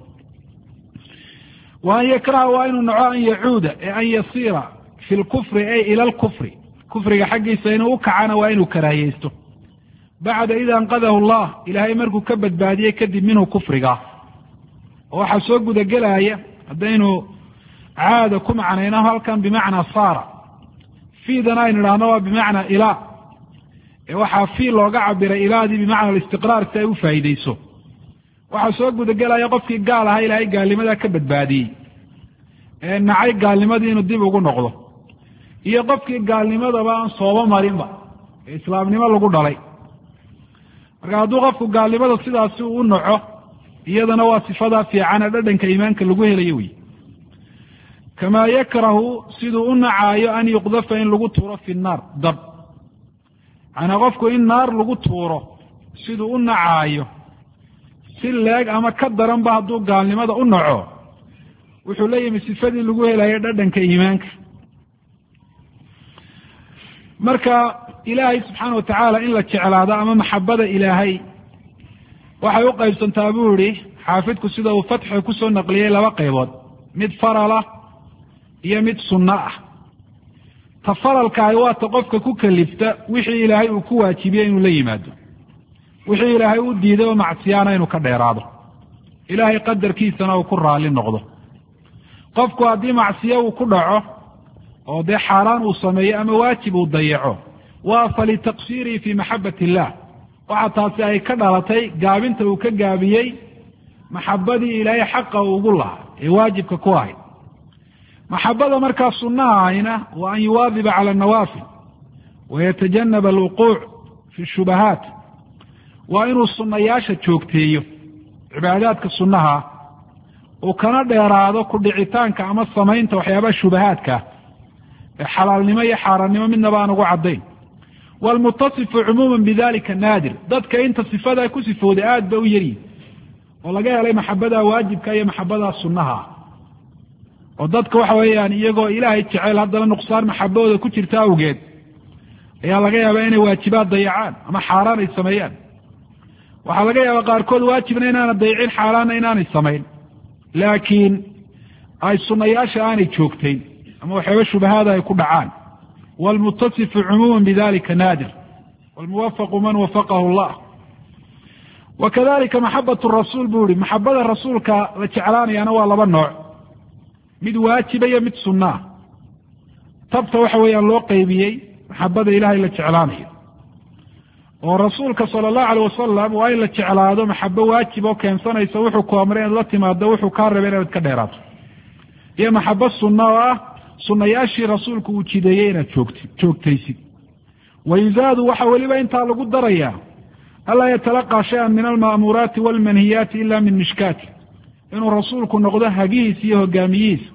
wa an yakraha waa inuu naco an yacuuda ee an yasiira fi lkufri ay ila alkufri kufriga xaggiisa inuu u kacana waa inuu karaahiyeysto bacda ida anqadahu allah ilaahay markuu ka badbaadiyey kadib minhu kufriga oo waxaa soo gudagelaya haddaynu caada ku macnayno halkan bimacnaa saara fiidana aynu idhahno waa bimacnaa ilaa ee waxaa fii looga cabiray ilaadii bimacna alistiqraar si ay u faa'iideyso waxaa soo gudagelaya qofkii gaal ahaa ilaahay gaalnimadaa ka badbaadiyey ee nacay gaalnimadii inuu dib ugu noqdo iyo qofkii gaalnimadaba aan sooba marinba ee islaamnimo lagu dhalay. marka hadduu qofku gaalnimada sidaasi uu u naco, iyadana waa sifadaa fiicane dhadhanka iimaanka lagu helayo wey. kamaa yakrahu siduu u nacaayo an yuqdafa in lagu tuuro fi nnaar dab, macnaa qofku in naar lagu tuuro siduu u nacaayo si leeg ama ka daranba hadduu gaalnimada u naco, wuxuu la yimi sifadii lagu helayo dhadhanka iimaanka. marka ilaahay subxaana watacaala in la jeclaado ama maxabada ilaahay waxay u qaybsantaa buu yihi xaafidku sida uu fatxi kusoo naqliyey laba qaybood, mid faralah iyo mid sunno ah. ta faralkaahi waa ta qofka ku kalifta wixii ilaahay uu ku waajibiyey inuu la yimaado, wixii ilaahay u diiday oo macsiyaana inuu ka dheeraado, ilaahay qadarkiisana uu ku raali noqdo. qofku haddii macsiyo uu ku dhaco oo dee xaaraan uu sameeyo ama waajib uu dayaco, waa falitaqsiirihi fii maxabati illah, waxa taasi ay ka dhalatay gaabinta uu ka gaabiyey maxabadii ilaahay xaqa uu ugu lahaa ee waajibka ku ahayd. maxabada markaa sunnaha ahayna waa an yuwaadiba cala annawaafil wayatajanaba alwuquuc fi shubahaat, waa inuu sunnayaasha joogteeyo cibaadaadka sunnaha uu kana dheeraado ku dhicitaanka ama samaynta waxyaabaha shubahaadka ee xalaalnimo iyo xaaraannimo midnaba aan ugu caddayn. waalmutasifu cumuuman bidalika naadir, dadka inta sifadaa ku sifooday aad ba u yaryihin oo laga helay maxabadaa waajibka iyo maxabadaa sunnaha, oo dadka waxa weeyaan iyagoo ilaahay jecel haddana nuqsaan maxabadooda ku jirta awgeed ayaa laga yaabaa inay waajibaad dayacaan ama xaaraan ay sameeyaan. waxaa laga yaabaa qaarkood waajibna inaana dayicin, xaaraanna inaanay samayn, laakiin ay sunnayaasha aanay joogtayn ama waxyaaba shubahaada ay ku dhacaan. waalmutasifu cumuuman bidalika naadir waalmuwafaqu man wafaqahu allah. wakadalika maxabatu rasuul buu yihi maxabada rasuulka la jeclaanayaana waa laba nooc, mid waajiba iyo mid sunnaa. tabta waxa weeyaan loo qaybiyey maxabada ilaahay la jeclaanayo, oo rasuulka sala allahu alayh wasalam waa in la jeclaado maxabo waajib oo keensanaysa wuxuu ku amray inaad la timaado, wuxuu kaa rabay inaad ka dheeraato, iyo maxabo sunna oo ah sunnayaashii rasuulku uu jideeyey inaad joogtaysid. wayuzaadu waxa weliba intaa lagu darayaa anlaa yatalaqaa shay-an min alma'muuraati waalmanhiyaati ila min mishkaati, inuu rasuulku noqdo hagihiisa iyo hogaamiyihiisa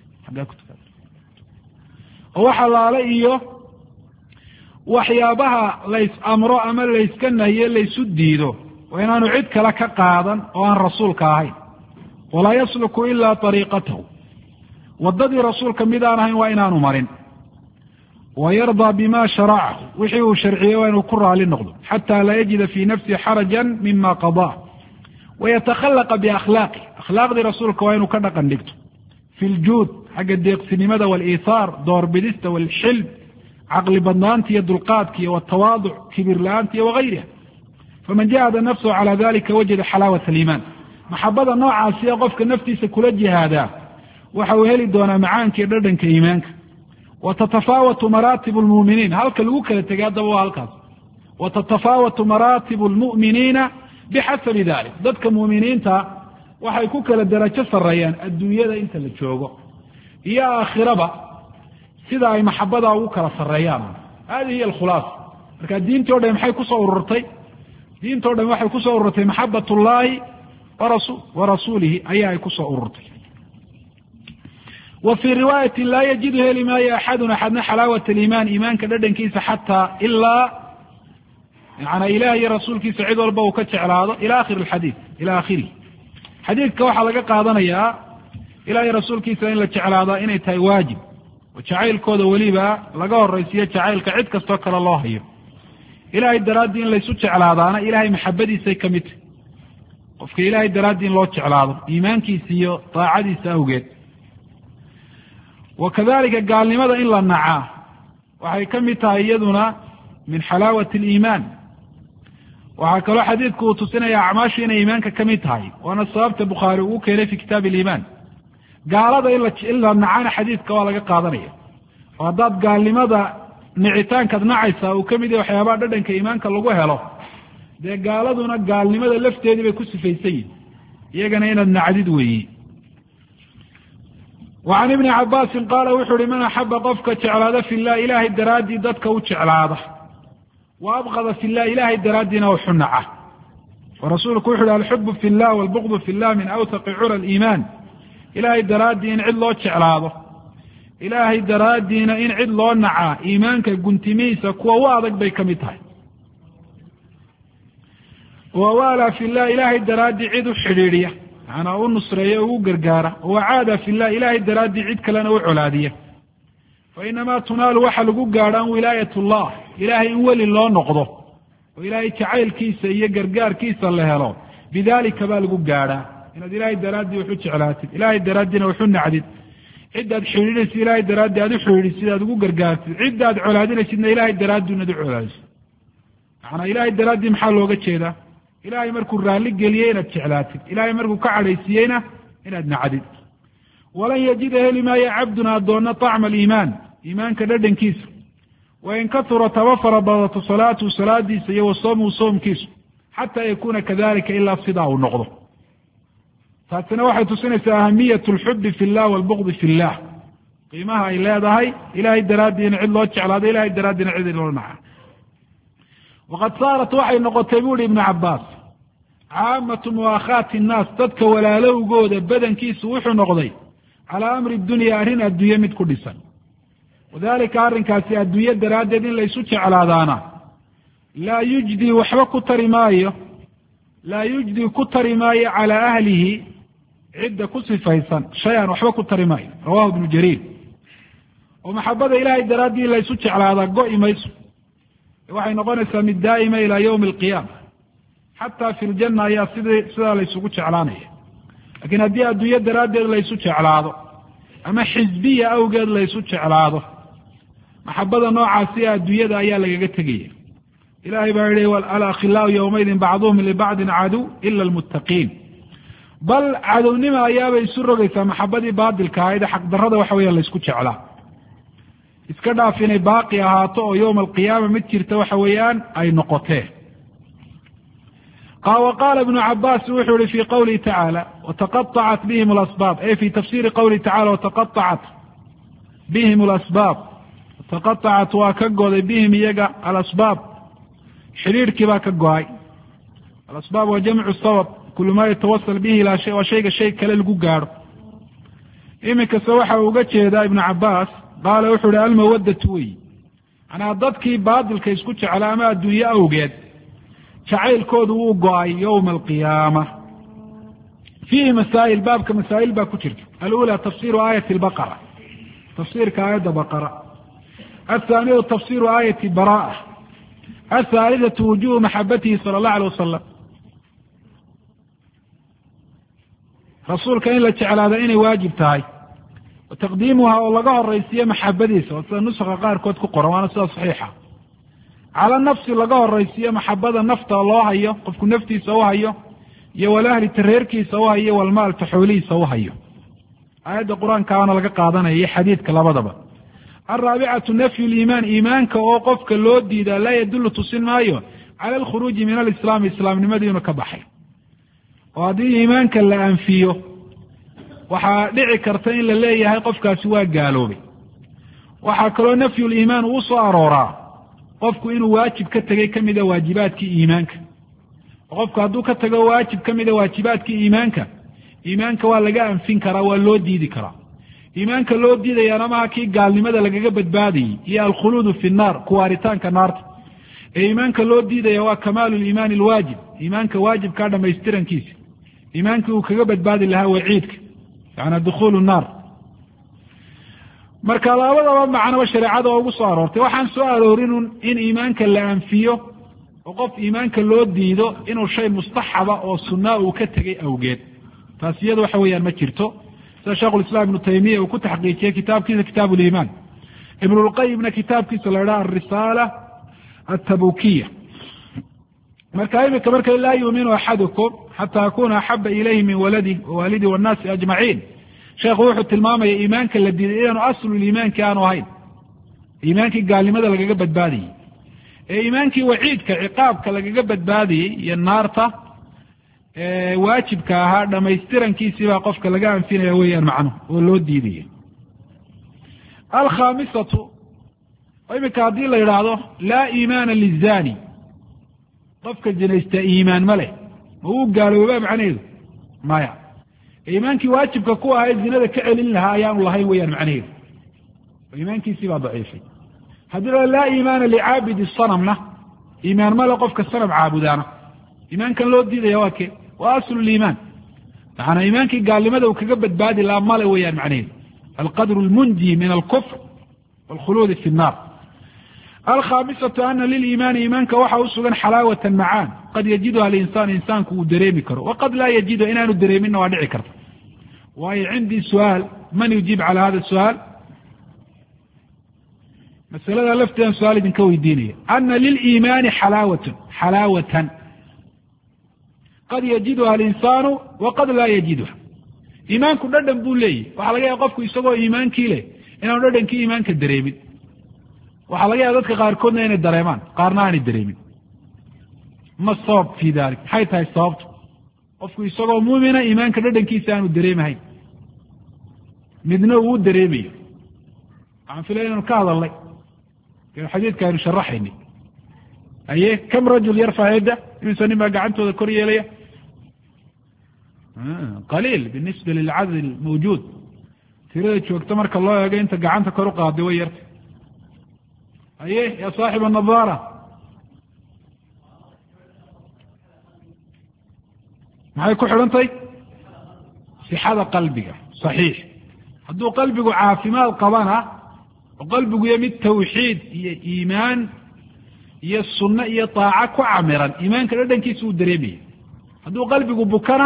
oo wax allaale iyo waxyaabaha lays amro ama layska nahiye laysu diido waa inaanu cid kale ka qaadan oo aan rasuulka ahayn. walaa yasluku ilaa ariiqatahu, waddadii rasuulka mid aan ahayn waa inaanu marin. wayardaa bima sharacahu, wixii uu sharciyey waa inuu ku raali noqdo, xataa laa yajida fii nafsihi xarajan mima qadaa. wayatakhalaqa biakhlaaqi, akhlaaqdii rasuulka waa inuu ka dhaqan dhigto, fi ljuud xagga deeqsinimada, waaliithaar doorbidista, waalxilm caqli badnaanta iyo dulqaadka iyo watawaaduc kibir la-aanta iyo wagayriha. faman jahada nafsahu calaa dalika wajada xalaawata aliimaan. maxabada noocaasi ee qofka naftiisa kula jihaadaa waxa uu heli doonaa macaanka iyo dhadhanka iimaanka. watatafaawatu maraatibu lmu'miniin, halka lagu kala tegay haddaba waa halkaas. watatafaawatu maraatibu lmu'miniina bixasabi dalik, dadka mu'miniinta waxay ku kala darajo sarreeyaan adduunyada inta la joogo iyo aakhiraba sida ay maxabadaa ugu kala sarreeyaan. hadihi hiy alkhulaasa. marka diintii o dhan maxay kusoo ururtay? diinta o dhan waxay kusoo ururtay maxabat ullahi wa rasuulihi ayaa ay kusoo ururtay. wa fii riwaayati laa yajidu heli maayo axadun axadna xalaawat aliimaan, iimaanka dhadhankiisa xataa ilaa yani ilaah iyo rasuulkiisa cid walba uu ka jeclaado ila akhiri alxadiid, ila akhirihi. xadiidka waxaa laga qaadanayaa ilaah iyo rasuulkiisa in la jeclaadaa inay tahay waajib, oo jacaylkooda weliba laga horaysiiyo jacaylka cid kastoo kale loo hayo. ilaahay daraaddii in laysu jeclaadaana ilaahay maxabadiisay ka mid tahy. qofka ilaahay daraaddii in loo jeclaado iimaankiisa iyo daacadiisa awgeed. wakadalika gaalnimada in la nacaa waxay ka mid tahay iyaduna min xalaawati aliimaan. waxaa kaloo xadiidku uu tusinaya acmaashu inay iimaanka ka mid tahay, waana sababta bukhaari uu keenay fi kitaabi aliimaan. gaalada in la nacana xadiidka waa laga qaadanaya, oo haddaad gaalnimada nicitaankaad nacaysa uu ka mid yahay waxyaabaha dhadhanka iimaanka lagu helo, dee gaaladuna gaalnimada lafteedii bay ku sifaysan yihin, iyagana inaad nacdid weeyi. وعن ابن عباس قال وxuu hi man أحب qofka jeclaada في الlah ilahay daraadii dadka u jeclaada وأbغضa في الlah ilahay daraadiina wuxu naca ورasuulku wuxu hi الحب في الlah والبغض في الlah min أwثق cura الإيمان ilahay daraadii in cid loo jeclaado ilaahay daraadiina in cid loo nacaa iimaanka guntimihiisa kuwa u adag bay ka mid tahay wawaalaa fi llah ilaahay daraadii cid u xidhiidhiya macnaa u nusreeya ugu gargaara wacaada fi llah ilaahay daraadii cid kalena u colaadiya fa inamaa tunaalu waxa lagu gaadhaan wilaayat llah ilaahay in weli loo noqdo oo ilaahay jacaylkiisa iyo gargaarkiisa la helo bidalika baa lagu gaadhaa inaad ilaahay daraadii wax u jeclaatid ilaahay daraadiina wax u nacdid cidaad xidhiidhaysid ilaahay daraadii aad u xidhiidhisid aad ugu gargaartid cidaad colaadinaysidna ilaahay daraadii inaad u colaadisid macnaa ilaahay daraadii maxaa looga jeedaa ilaahay markuu raalli geliyey inaad jeclaatid ilaahay markuu ka cadhaysiiyeyna inaad nacdid walan yajida heli maayo cabdun addoonna طacma aliimaan iimaanka dhadhankiisa wain kahura taba fara badato salaatuhu salaadiisa iyo wasoomuhu soomkiisu xataa yakuuna kadalika ilaa sidaa uu noqdo taasina waxay tusinaysaa ahamiyat alxubi fi llah walbugdi fi llah qiimaha ay leedahay ilahay daraaddiina cid loo jeclaado ilahay daraaddiina cid loo naca waqad saarat waxay noqotay bu uhi ibnu cabaas caamatu muwaakhaati innaas dadka walaalowgooda badankiisu wuxuu noqday calaa amri dunya arrin adduunye mid ku dhisan wadalika arrinkaasi adduunye daraaddeed in laysu jeclaadaana laa yujdi waxba ku tari maayo laa yujdi ku tari maayo calaa ahlihi cidda ku sifaysan shay-an waxba ku tari maayo rawahu ibnu jariir oo maxabada ilaahay daraaddii in laysu jeclaadaa go'i mayso waxay noqonaysaa mid daa'ima ilaa yawmi alqiyaama xataa fi ljanna ayaa sidaa laysugu jeclaanaya lakiin haddii adduunye daraaddeed laysu jeclaado ama xisbiya awgeed laysu jeclaado maxabada noocaasi adduunyada ayaa lagaga tegaya ilahay baa yihi alakhilaau yawmaydin bacduhum libacdin caduw ila almuttaqiin bal cadownima ayaabay isu rogaysaa maxabadii baadilka ahayd ee xaqdarrada waxa weya laysku jeclaa iska dhaaf inay baaqi ahaato oo yowma alqiyaama mid jirta waxa weeyaan ay noqotee wa qaala ibnu cabaas wuxuu yihi fi qawlihi tacaala wataqaطacat bihim alasbaab ay fi tafsiri qawlihi tacala wataqaطacat bihim alasbaab wataqaطacat waa ka goday bihim iyaga alasbaab xidhiidhkii baa ka go-ay alasbaab waa jamcu sabab kulu maa yatawasal bihi ilaa shay waa shayga shay kale lagu gaadho iminkase waxa uu uga jeedaa ibnu cabaas qaala wuxuu ihi almawaddatu wey manaa dadkii baadilka isku jeclaa ama adduunye awgeed jacaylkoodu wuu go-ay yowma alqiyaama fiihi masaa'il baabka masaa'il baa ku jirta alula tafsiru aayati albaqara tafsiirka aayadda baqara athaaniyatu tafsiru aayati bara'a athaalithatu wujubu maxabatihi sala allahu alay wasalam rasuulka in la jeclaada inay waajib tahay wataqdiimuha oo laga horaysiiyo maxabadiisa oo sida nuska qaarkood ku qoran waana sida saxiixa cala nafsi laga horaysiiyo maxabada nafta loo hayo qofku naftiisa u hayo iyo walahli tareerkiisa u hayo walmaalta xoolihiisa u hayo aayadda qur-aankaana laga qaadanaya iyo xadiidka labadaba alraabicatu nafyu liimaan iimaanka oo qofka loo diidaa laa yadullu tusin maayo cala alkhuruuji min alislaami islaamnimadiinu ka baxay oo haddii iimaanka la anfiyo waxaa dhici karta in la leeyahay qofkaasi waa gaaloobay waxaa kaloo nafyuliimaan uu soo arooraa qofku inuu waajib ka tegay kamida waajibaadkii iimaanka oo qofku hadduu ka tago waajib kamida waajibaadkii iimaanka waa laga anfin karaa waa loo diidi karaa iimaanka loo diidayaana maha kii gaalnimada lagaga badbaadayey iyo alkhuluudu fi nnaar kuwaaritaanka naarta ee iimaanka loo diidaya waa kamaalu liimaani alwaajib iimaanka waajibkaa dhamaystirankiisa iimaankii uu kaga badbaadi lahaa waciidka yana dukhulu naar marka labadaba macnoba shareecada oo ugu soo aroortay waxaan soo aroorinun in iimaanka la anfiyo oo qof iimaanka loo diido inuu shay mustaxaba oo sunaa uu ka tegay awgeed taas iyada waxa weeyaan ma jirto sida sheekhulislaam ibnu taymiya uu ku taxqiijiyey kitaabkiisa kitaabu liimaan ibnulqayimna kitaabkiisa la idhaha alrisaala altabukiya marka imika marka laa yuuminu axadukum xataa akuna axaba ilayhi min waladih wawaalidih wannaasi ajmaciin sheekhu wuxuu tilmaamaya iimaanka la diiday inaanu asluliimaanki aanu ahayn iimaankii gaalnimada lagaga badbaadayey ee iimaankii waciidka ciqaabka lagaga badbaadayey iyo naarta waajibka ahaa dhamaystirankiisii baa qofka laga anfinaya weeyaan macnuhu oo loo diidaya alkhaamisatu imika haddii la yidhaahdo laa iimaana lizani qofka zinaysta iimaan ma leh ma uu gaaloobaa macnaheedu maya iimaankii waajibka ku ahaa ee zinada ka celin lahaa ayaanu lahayn weeyaan macnaheedu iimaankiisii baa daciifay haddii la laa iimaana licaabidi sanamna iimaan male qofka sanam caabudaana iimaankan loo diidaya waa kee waa aslu liimaan maxaana iimaankii gaalnimada uu kaga badbaadi lahaa male weeyaan macnaheedu alqadru lmunji min alkufr waalkhuluudi fi nnaar alkhaamisatu ana liliimaani iimaanka waxa u sugan xalaawatan macaan qad yajiduha alinsaan insaanku uu dareemi karo waqad laa yajidu inaanu dareeminna waa dhici karta waayo cindii su'aal man yujiib cala hada su'aal masalada lafteedan su-aal idinka weydiinaya ana liliimaani xalaawatan qad yajiduha alinsaanu waqad laa yajiduha iimaanku dhadhan buu leeyahy waxaa laga yaaba qofku isagoo iimaankii leh inaanu dhadhankii iimaanka dareemin waxaa laga yaaba dadka qaarkoodna inay dareemaan qaarna aanay dareemin ma sabab fi dalik maxay tahay sababtu qofku isagoo muumina iimaanka dhadhankiisa aanu dareemahayn midna uu dareemayo waxaan filaya inanu ka hadalnay xadiidka aynu sharaxaynay aye kam rajul yarfac yadda imisa nin baa gacantooda kor yeelaya qaliil binisba lilcadad mawjuud tirada joogta marka loo eego inta gacanta kor u qaaday way yarta aye ya saaxib anadaara maxay ku xidhantay sixada qalbiga saxiix hadduu qalbigu caafimaad qabana oo qalbigu iyo mid tawxiid iyo iimaan iyo sunno iyo taaca ku camiran iimaanka dhadhankiisa uu dareemaya hadduu qalbigu bukana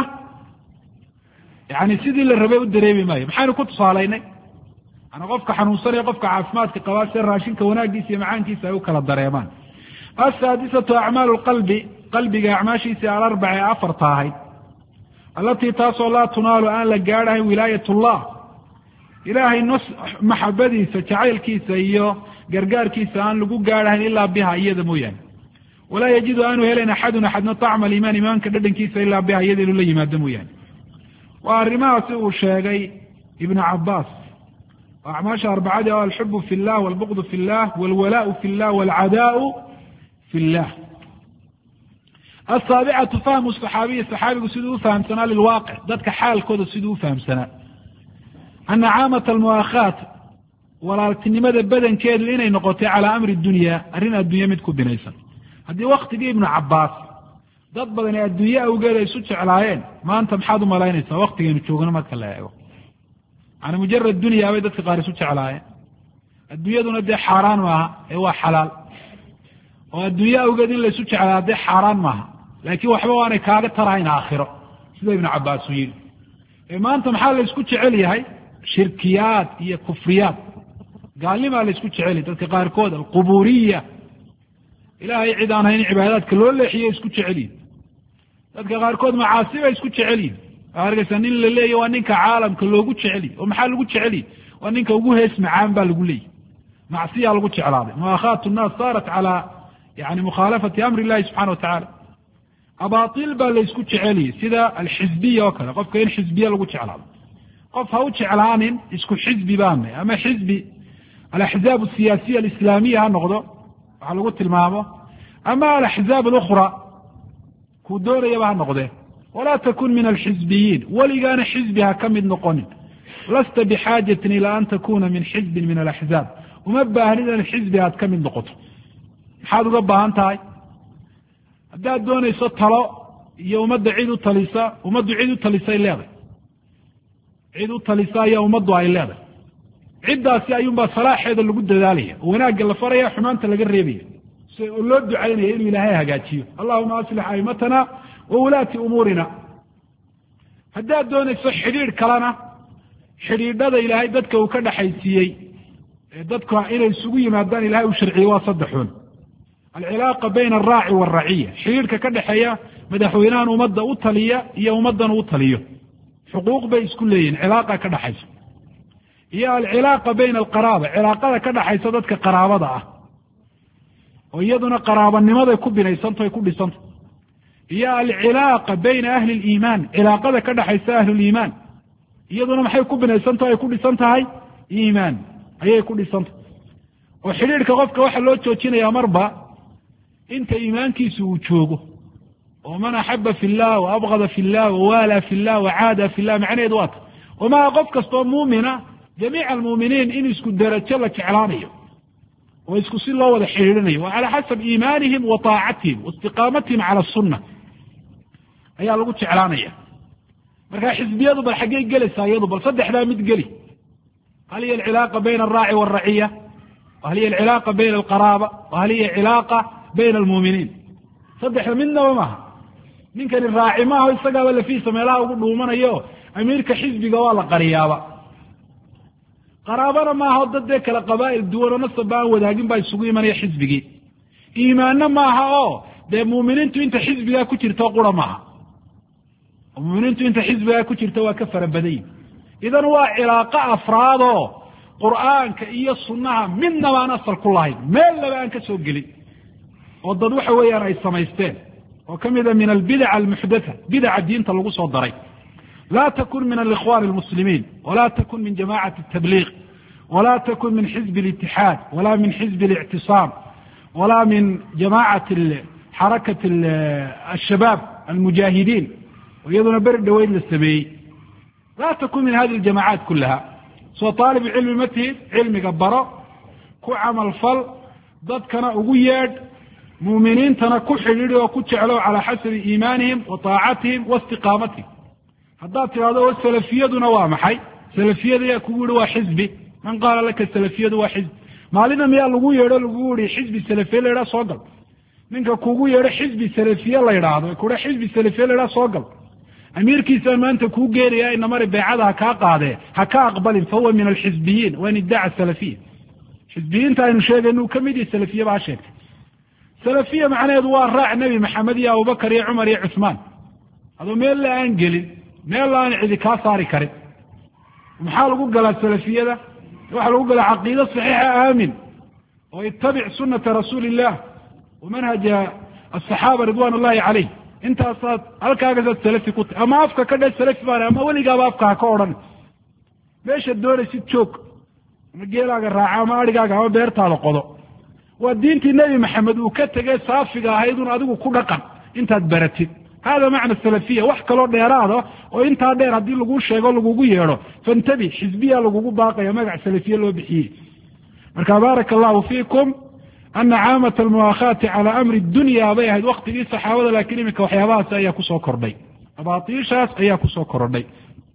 yani sidii la rabay u dareemi maayo maxaynu ku tusaalaynay ana qofka xanuunsanaya qofka caafimaadka qabaa sida raashinka wanaaggiisa iyo macaankiisa ay u kala dareemaan asaadisatu acmaalu lqalbi qalbiga acmaashiisii alarbaca ee afarta ahayd allatii taasoo laa tunaalu aan la gaadhahayn wilaayat ullah ilaahay maxabadiisa jacaylkiisa iyo gargaarkiisa aan lagu gaadhahayn ilaa biha iyada mooyaane walaa yajidu aanu helayn axadun axadna tacma aliimaan iimaanka dhadhankiisa ilaa biha iyada inuu la yimaado mooyaane waa arrimahaasi uu sheegay ibnu cabaas oo acmaasha arbacadii o alxubu fi llah walbuqdu fi llah walwalaau fi llah walcadaau fi llah asaabicatu fahmu saxaabiyi saxaabigu siduu ufahamsanaa lilwaaqic dadka xaalkooda siduu ufahamsanaa ana caamata almu'aakhaat walaaltinimada badankeedu inay noqotay calaa amri dunya arrin addunya mid ku binaysan haddii waktigii ibnu cabaas dad badan ee adduunye awgeed ay isu jeclaayeen maanta maxaad u malaynaysaa waktigaynu joogno marka la eego yani mujarad dunya bay dadka qaar isu jeclaayeen adduunyaduna dee xaaraan maaha ee waa xalaal oo adduunye awgeed in la isu jeclaa dee xaaraan maaha laakiin waxba waanay kaaga tarahayn aakhiro sida ibnu cabaas uu yidhi ee maanta maxaa la isku jecel yahay shirkiyaad iyo kufriyaad gaalnimaa la isku jecel yahay dadka qaarkood alquburiya ilaahay cid aan hayn cibaadaadka loo leexiye isku jecel yihin dadka qaarkood macaasi bay isku jecel yihin waa arkaysa nin la leeyahy waa ninka caalamka loogu jecel yahy oo maxaa lagu jecel yahy waa ninka ugu hees macaan baa lagu leeyahy macsiyaa lagu jeclaaday muaakhaatu nnaas saarat calaa yani mukhaalafati amri illahi subxana wa tacaala abaatil baa la isku jeceliyey sida alxizbiya oo kale qofka in xizbiye lagu jeclaado qof ha u jeclaanin isku xizbi baana ama xizbi alaxzaab asiyaasiya alislaamiya ha noqdo waxaa lagu tilmaamo ama alaxzaab alukhra kuu doonayaba ha noqdee walaa takun min alxizbiyiin weligaana xizbi ha ka mid noqonin lasta bixaajatin ilaa an takuna min xizbin min alaxzaab uma baahnid in xizbi aad ka mid noqoto maxaad uga baahan tahay haddaad doonayso talo iyo ummadda cid u talisa ummaddu cid u talisay leeday cid u talisa ayaa ummaddu ay leeday ciddaasi ayuunbaa salaaxeeda lagu dadaalaya oo wanaagga la faraya xumaanta laga reebaya oo loo ducaynaya inuu ilaahay hagaajiyo allahuma aslix aimatana wa wulaati umuurina haddaad doonayso xidhiidh kalena xidhiidhada ilaahay dadka uu ka dhaxaysiiyey ee dadka inay isugu yimaadaan ilahay uu sharciyey waa saddexun alcilaaqa bayna alraaci waalraciya xidhiidhka ka dhexeeya madaxweynahan ummadda u taliya iyo ummaddan u taliyo xuquuq bay isku leeyihin cilaaqa ka dhaxaysa iyo alcilaaqa bayna alqaraaba cilaaqada ka dhaxaysa dadka qaraabada ah oo iyaduna qaraabanimaday ku binaysanto ay ku dhisanto iyo alcilaaqa bayna ahli liimaan cilaaqada ka dhaxaysa ahluliimaan iyaduna maxay ku binaysanto ay ku dhisan tahay iimaan ayay ku dhisanta oo xidhiidhka qofka waxa loo joojinayaa marba inta iimaankiisu uu joogo oo man axaba fi llah wa abgada fi llah wawala fi llah wacaada fi llah macnaheedu waata wamaa qof kastoo muumina jamiica almuuminiin in isku derajo la jeclaanayo oo isku si loo wada xidhiidhinayo wa calaa xasab iimaanihim wa taacatihim waistiqaamatihim cala asunna ayaa lagu jeclaanaya marka xisbiyadu bal xaggey gelaysaa iyadu bal saddexdaa mid geli hal hiya alcilaaqa bayna alraaci waalraciya wahal hiya alcilaaqa bayna alqaraaba wahal hiya cilaaqa bayna almuuminiin saddexda midnaba maaha ninkani raaci maaho isagaaba lafiisa meelaha ugu dhuumanayo amiirka xisbiga waa la qariyaaba qaraabana maaha dad dee kale qabaa'il duwan oo nasabba aan wadaagin baa isugu imanaya xisbigii iimaanna maaha oo dee muuminiintu inta xisbigaa ku jirto qura maaha muminiintu inta xisbigaa ku jirta waa ka fara badanyihin idan waa cilaaqo afraad oo qur'aanka iyo sunnaha midnaba aan asal ku lahayn meel laba aan ka soo gelin oo dad waxa weeyaan ay samaysteen oo ka mida min albidac almuxdatha bidaca diinta lagu soo daray laa takun min alikhwani almuslimiin walaa takun min jamacati atabliiq walaa takun min xizbi alitixaad walaa min xizbi alictisaam walaa min jamacati xarakati ashabaab almujaahidiin iyaduna beri dhaweyd la sameeyey laa takun min hadi aljamacaat kulaha soo taalib cilmi ma tihid cilmiga baro ku camal fal dadkana ugu yeedh muuminiintana ku xidhiidhi oo ku jeclo calaa xasabi iimaanihim wa taacatihim wa istiqaamatihim haddaad tidhahdo salafiyaduna waa maxay salafiyada yaa kugu yihi waa xizbi man qaala laka salafiyadu waa xizbi maalina miyaa lagu yeedho lagu yihi xizbi salafiye la yidhaha soo gal ninka kugu yeedho xizbi salafiye la yidhaahdo kudha xizbi salafiye la yidhaha soo gal amiirkiisaan maanta kuu geenaya inamari beecada ha kaa qaadee ha ka aqbalin fahuwa min alxizbiyiin wain iddaca salafiya xizbiyiinta aynu sheegaynu ka mid yahi salafiye baa sheegtay salafiya macnaheedu waa raac nebi maxamed iyo abubakar iyo cumar iyo cuثmaan adoo meel la aan gelin meel la aan cidi kaa saari karin maxaa lagu galaa salafiyada waxaa lagu galaa caqiida saxiixa aamin oo itabic sunata rasuuli illah wa manhaja asaxaaba ridwan ullahi calayh intaasaad halkaagasaad salafi ku tahy ama afka ka dhe salafi baan ama weligaaba afka ha ka odhan meeshaad doonaysid joog ama geelaaga raaca ama adhigaaga ama beertaada qodo waa diintii nebi maxamed uu ka tegey saafiga ahayd un adigu ku dhaqan intaad baratid hada macna salafiya wax kaloo dheeraada oo intaa dheer haddii laguu sheego lagugu yeedho fantabi xisbiya lagugu baaqaya magac salafiye loo bixiyey marka baaraka allahu fiikum ana caamata almuwaakhaati calaa amri dunya bay ahayd waktigii saxaabada laakiin iminka waxyaabahaas ayaa kusoo kordhay abaatiishaas ayaa kusoo kordhay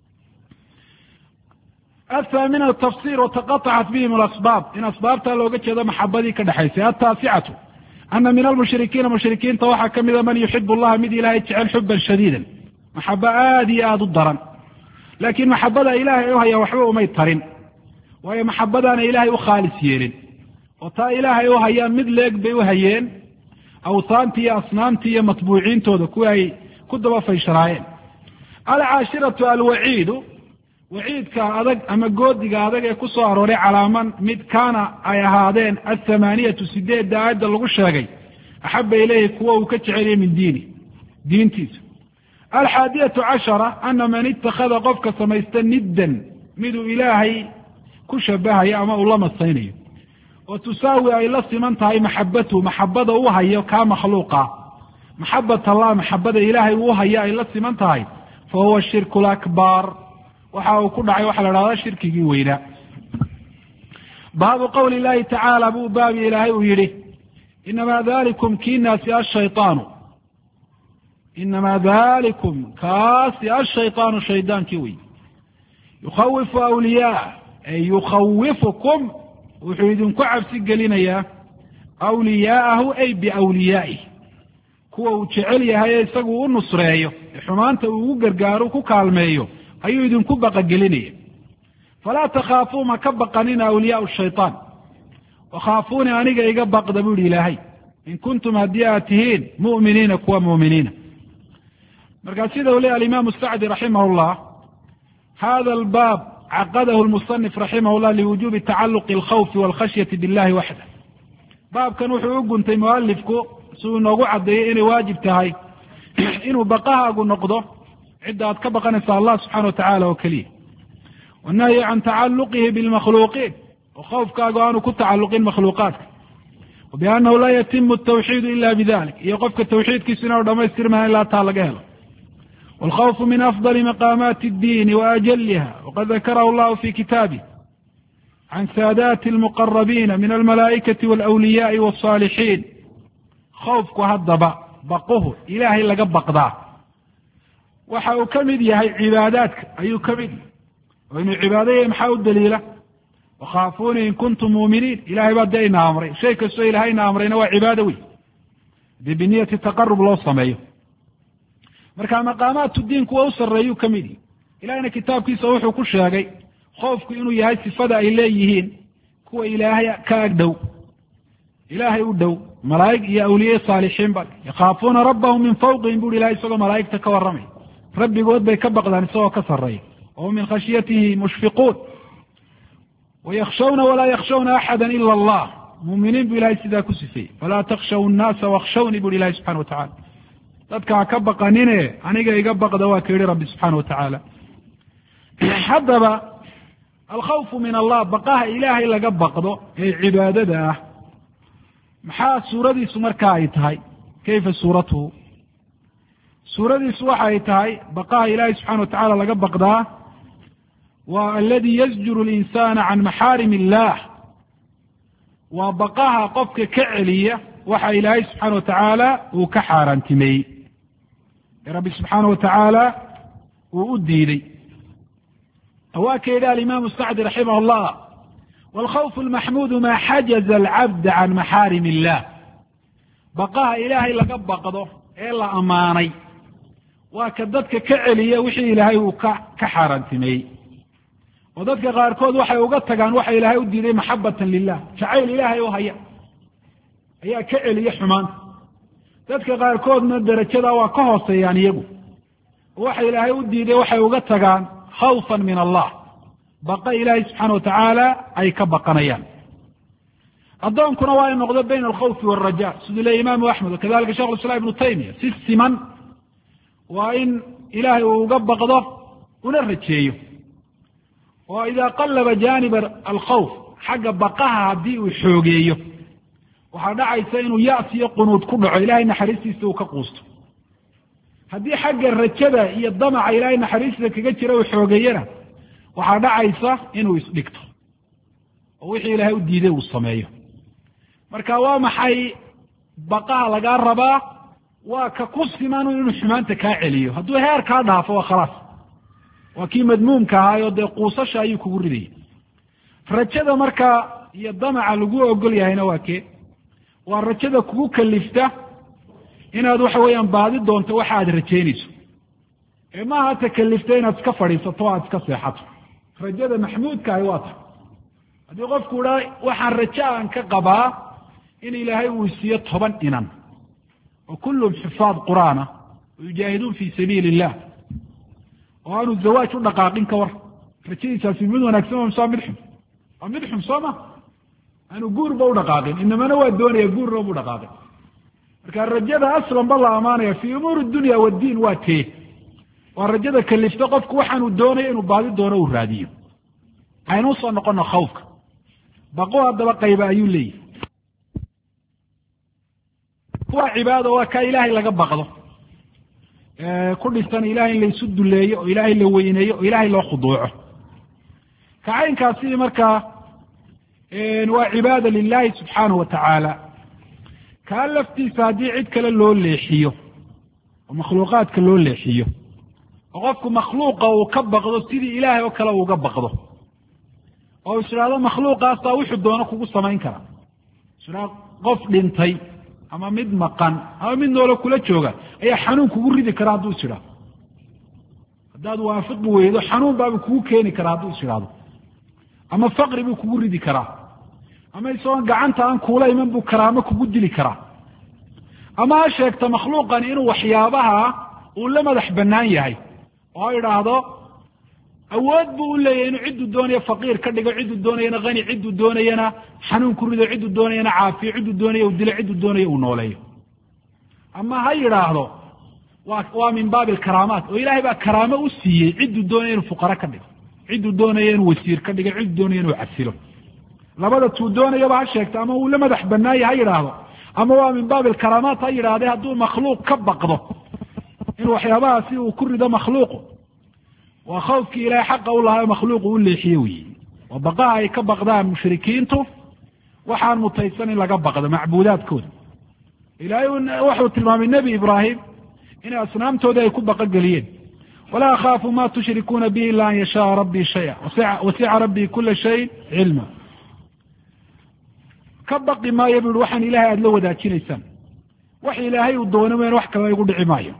athaamin atafsir wataqaطacat bihim alasbaab in asbaabtaa looga jeedo maxabadii ka dhexaysay ataasicatu ana min almushrikiina mushrikiinta waxaa ka mida man yuxib allaha mid ilaahay jecel xuban shadiida maxabo aada iyo aada u daran laakiin maxabada ilaahay u hayaa waxba umay tarin waayo maxabadaana ilaahay u khaalis yeelin oo taa ilaahay u hayaan mid leeg bay u hayeen awtaantii iyo asnaamtii iyo matbuuciintooda kuwii ay ku daba fayshanaayeen alcaashiratu alwaciidu waciidka adag ama goodiga adag ee ku soo arooray calaaman mid kaana ay ahaadeen athamaaniyatu sideedda aayadda lagu sheegay axaba ilayhi kuwa uu ka jeceliyay min diintiisa alxaadiyatu cashara ana man ittakhada qofka samaysta niddan miduu ilaahay ku shabahayo ama uu la masaynayo oo tusaawi ay la siman tahay maxabatuhu maxabada u hayo kaa makhluuqa maxabat allah maxabada ilaahay uu hayo ay la siman tahay fa huwa shirku lakbar waxa uu ku dhacay waxa la dhahdaa shirkigii weynaa baabu qowli illahi tacaala buu baabi ilaahay uu yidhi inamaa dalikum kiinaasi ashayطaanu inamaa dalikum kaasi ashayطaanu shaydaankii wey yukhawifu awliyaa ay yukhawifukum wuxuu idinku cabsi gelinayaa awliyaa'ahu ay biawliyaa'ih kuwa uu jecel yahay ee isagu u nusreeyo ee xumaanta uu ugu gargaaro ku kaalmeeyo ayuu idinku baqagelinaya falaa takhaafuu ma ka baqanina awliyaau shayطaan wakhaafuuni aniga iga baqda bu ihi ilaahay in kuntum haddii aad tihiin mu'miniina kuwa mu'miniina markaa sida uu leey alimaamu sacdi raximah llah hada albaab caqadahu lmusanif raximah llah liwujubi tacaluqi alkhawfi walkhashyati billahi waxdah baabkan wuxuu u guntay mualifku si uu inoogu caddeeyey inay waajib tahay inuu baqahaagu noqdo cidda aad ka baqanaysa allah subxana wa tacala oo keliya wannahyi can tacaluqihi bilmakhluuqiin وخوفكaagu aanu ku tacalluqin makhluuqaadka وبأنه laa yatimu التwxيid ila bdalik iyo qofka twxiidkiisu inaanu dhamaystirmaha ilaa taa laga helo والkhوف min أfضل مaqاmaati الdin وأjلha وqad ذakrhu اllah fi kitaaبه عن ساadات المقربين من الملائكة والأولياء والصالحين خوفku hadaba baqhu ilaahay laga baqdaa waxa uu ka mid yahay cibaadaadka ayuu ka mid yahay oo inuu cibaadaya maxaa u daliila وkhaafuuni in kuntum muuminiin ilahay baa dee ina amray shay kastoo ilahay ina amrayna waa cibaado wey dee biniyati taqarub loo sameeyo marka maqaamaatu diin kuwa u sarreeyuu ka mid yahay ilahayna kitaabkiisa wuxuu ku sheegay خوفku inuu yahay sifada ay leeyihiin kuwa ilaahay ka ag dhow ilaahay u dhow malaa'ig iyo awliye saalixiin ba yakhaafuuna rabbahum min fawqihim buri ilahay isagoo malaa'igta ka warramay rabbigood bay ka baqdaan isagoo ka sarreeya wahum min khashyatihi mushfiquun wayakhshawna walaa yakhshawna axada ila allah muuminiin buu ilahay sidaa ku sifeeyey falaa takhshaw nnaasa wakhshawni buri ilahay subxana watacala dadka ha ka baqanine aniga iga baqda waa ka yihi rabbi subxaana watacaala haddaba alkhawfu min allah baqaha ilaahay laga baqdo ee cibaadada ah maxaa suuradiisu markaa ay tahay kayfa suuratuhu suuradiisu waxa ay tahay baqaha ilaahay subxana watacala laga baqdaa waa aladi yasjuru linsana can maxaarim illah waa baqaha qofka ka celiya waxa ilaahay subxaana watacaala uu ka xaaraantimeeyey ee rabbi subxaana watacaala uu u diiday waa ka yidhi alimaamu sacdi raximah اllah wاlkhawf اlmaxmuudu ma xajaza alcabda can maxaarim illah baqaha ilaahay laga baqdo ee la ammaanay waa ka dadka ka celiya wixii ilaahay uu ka xaaraantimeeyey oo dadka qaarkood waxay uga tagaan waxa ilaahay u diiday maxabatan lilah jacayl ilaahay oo haya ayaa ka celiya xumaanta dadka qaarkoodna derajada waa ka hooseeyaan iyagu oo waxa ilaahay u diiday waxay uga tagaan khawfa min allah baqa ilaahay subxaana watacaala ay ka baqanayaan addoonkuna waa in noqdo bayna alkhawfi wاlraja siduu leeyay imaamu axmed wakadalika shekh islam ibnu taymiya si siman waa in ilaahay uu uga baqdo una rajeeyo oo idaa qalaba janib alkhawf xagga baqaha haddii uu xoogeeyo waxaa dhacaysa inuu ya'si iyo qunuud ku dhaco ilahay naxariistiisa uu ka quusto haddii xagga rajada iyo damaca ilaahay naxariista kaga jira uu xoogeeyana waxaa dhacaysa inuu isdhigto oo wixii ilaahay u diiday uu sameeyo marka waa maxay baqaha lagaa rabaa waa ka ku siman inuu xumaanta kaa celiyo hadduu heer kaa dhaafo waa khalaas waa kii madmuumka ahaayo dee quusasha ayuu kugu ridaya rajada markaa iyo damaca lagu ogol yahayna waa kee waa rajada kugu kalifta inaad waxa weeyaan baadi doonto waxa aad rajaynayso ee maaha takalifta inaad iska fadhiisato o aad iska seexato rajada maxmuudkaahi waa ta haddii qofku idhaa waxaan rajo aan ka qabaa in ilaahay uu siiyo 10 inan oo kullum xifaad qur'aana yujaahiduun fi sabiili illah oo aanu zawaaj u dhaqaaqin ka war rajadiisaasi mid wanaagsan waa mid xun waa mid xun soo ma aanu guurba u dhaqaaqin inamana waa doonaya guurna bu dhaqaaqin marka rajada aslan ba la amaanaya fi umuuri dunya waddiin waa tee waa rajada kalifta qofku waxaanu doonayo inuu baadi doono uu raadiyo aynu usoo noqono khawfka baqo haddaba qayba ayuu leeyahy kuwa cibaado waa ka ilaahay laga baqdo ku dhisan ilahay in laysu duleeyo oo ilaahay la weyneeyo oo ilaahay loo khuduuco kacaynkaasi markaa waa cibaada lilahi subxaanahu watacaala kaa laftiisa haddii cid kale loo leexiyo oo makhluuqaadka loo leexiyo oo qofku makhluuqa uu ka baqdo sidii ilaahay oo kale uuga baqdo oo is idhaahdo makhluuqaasaa wuxuu doono kugu samayn karaa is idhahdo qof dhintay ama mid maqan ama mid noolo kula jooga ayaa xanuun kugu ridi karaa hadduu is idhahdo haddaad waafiqi weydo xanuun baabuu kugu keeni karaa hadduu is idhahdo ama faqri buu kugu ridi karaa ama isagoon gacanta aan kuula iman buu karaamo kugu dili karaa ama ha sheegta makhluuqan inuu waxyaabaha uu la madax bannaan yahay oo idhaahdo awood buu u leeyahay inuu cidduu doonayo faqiir ka dhigo cidduu doonayana hani cidduu doonayana xanuun ku rido cidduu doonayana caafiyo cidduu doonayo uu dilo cidduu doonayo uu nooleeyo ama ha yidhaahdo waa min baabi alkaraamaat oo ilaahay baa karaamo u siiyey cidduu doonayo inuu fuqara ka dhigo cidduu doonayo inuu wasiir ka dhigo cidduu doonayo inuu casilo labada tuu doonayaba ha sheegto ama uu la madax banaaya ha yidhaahdo ama waa min baab alkaraamaat ha yidhahdee hadduu makhluuq ka baqdo in waxyaabahaasi uu ku rido makhluuqu waa khawfkii ilaahay xaqa u lahaa makhluuqu u leexiye weyi waa baqaha ay ka baqdaan mushrikiintu waxaan mutaysan in laga baqdo macbuudaadkooda ilaahay wuxuu tilmaamay nebi ibraahim inay asnaamtoodii ay ku baqogeliyeen walaa akhaafu ma tushrikuuna bihi ila an yashaaa rabbii shaya wasica rabbii kula shayin cilma ka baqi maayo bu ihi waxaan ilahay aada la wadaajinaysaan wax ilaahay uu doono ween wax kale igu dhici maayo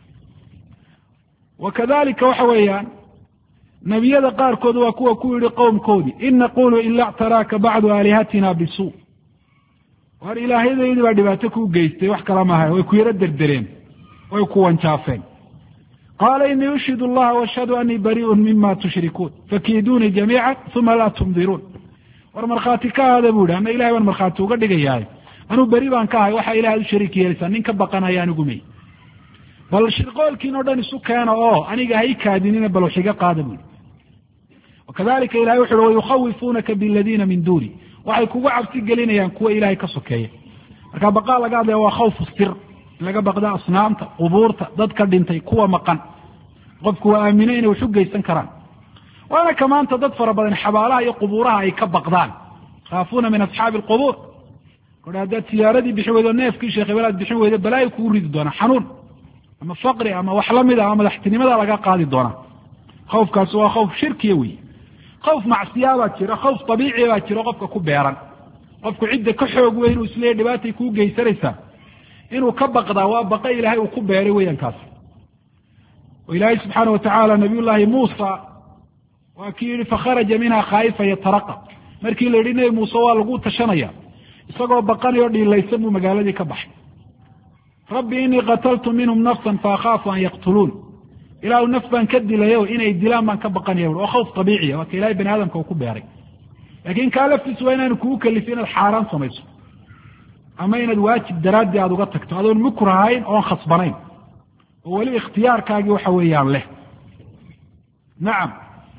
wakadalika waxa weeyaan nebiyada qaarkood waa kuwa ku yihi qowmkoodii in naqulu ila ctaraaka bacdu aalihatina bisuu waar ilaahyadaydii baa dhibaato kuu geystay wax kala maaha way ku yaro derdereen way ku wanjaafeen qaala inii ushhidu allaha washhadu anii barii'un mima tushrikuun fakiiduunii jamiica uma laa tundiruun war markhaati ka ahaada bu ihi ana ilahay baan markhaati uga dhigayahay anuu beri baan ka ahay waxaa ilahay u shariik yeelaysaa nin ka baqanaya anigu may bal shirqoolkiin o dhan isu keena oo aniga ha i kaadinina bal waxiga qaada bu ihi wakadalika ilahay wuxu uhi wayukhawifuunaka biladiina min duuni waxay kugu cabsi gelinayaan kuwa ilahay ka sokeeya marka baqaa laga hadlaya waa khawfu sir in laga baqda asnaamta qubuurta dadka dhintay kuwa maqan qofku waa aamine inay wax u geysan karaan waana ka maanta dad fara badan xabaalaha iyo qubuuraha ay ka baqdaan khaafuuna min asxaabi alqubuur kora haddaad siyaaradii bixin weydo neefkii sheekh hebel aad bixin weydo balaayo kugu ridi doonaa xanuun ama faqri ama wax lamid a ama madaxtinimada laga qaadi doonaa khawfkaasi waa khawf shirkiya wey khawf macsiyaa baa jira khawf abiiciya baa jiro qofka ku beeran qofku cidda ka xoog weyn inuu isleeyahy dhibaatay kuu geysanaysaa inuu ka baqdaa waa baqa ilaahay uu ku beeray weeyaan kaasi oo ilaahay subxaana watacaala nabiy llaahi muusa waa kii yihi fakharaja minha khaa'ifa yataraqab markii la yidhi nebi muuse waa lagu tashanaya isagoo baqanayo dhiilaysan buu magaaladii ka baxay rabbi inii qataltu minhum nafsan faakhaafu an yaqtuluun ilaahu naf baan ka dilayo inay dilaan baan ka baqanaya oo khawf abiiciya waa ka ilahay bani aadamka uu ku beeray laakin kaa laftiis waa inaanu kugu kalifin inaad xaaraan samayso ama inaad waajib daraaddii aada uga tagto adoon mukrahayn oon khasbanayn oo weli ikhtiyaarkaagii waxa weeyaan leh nacam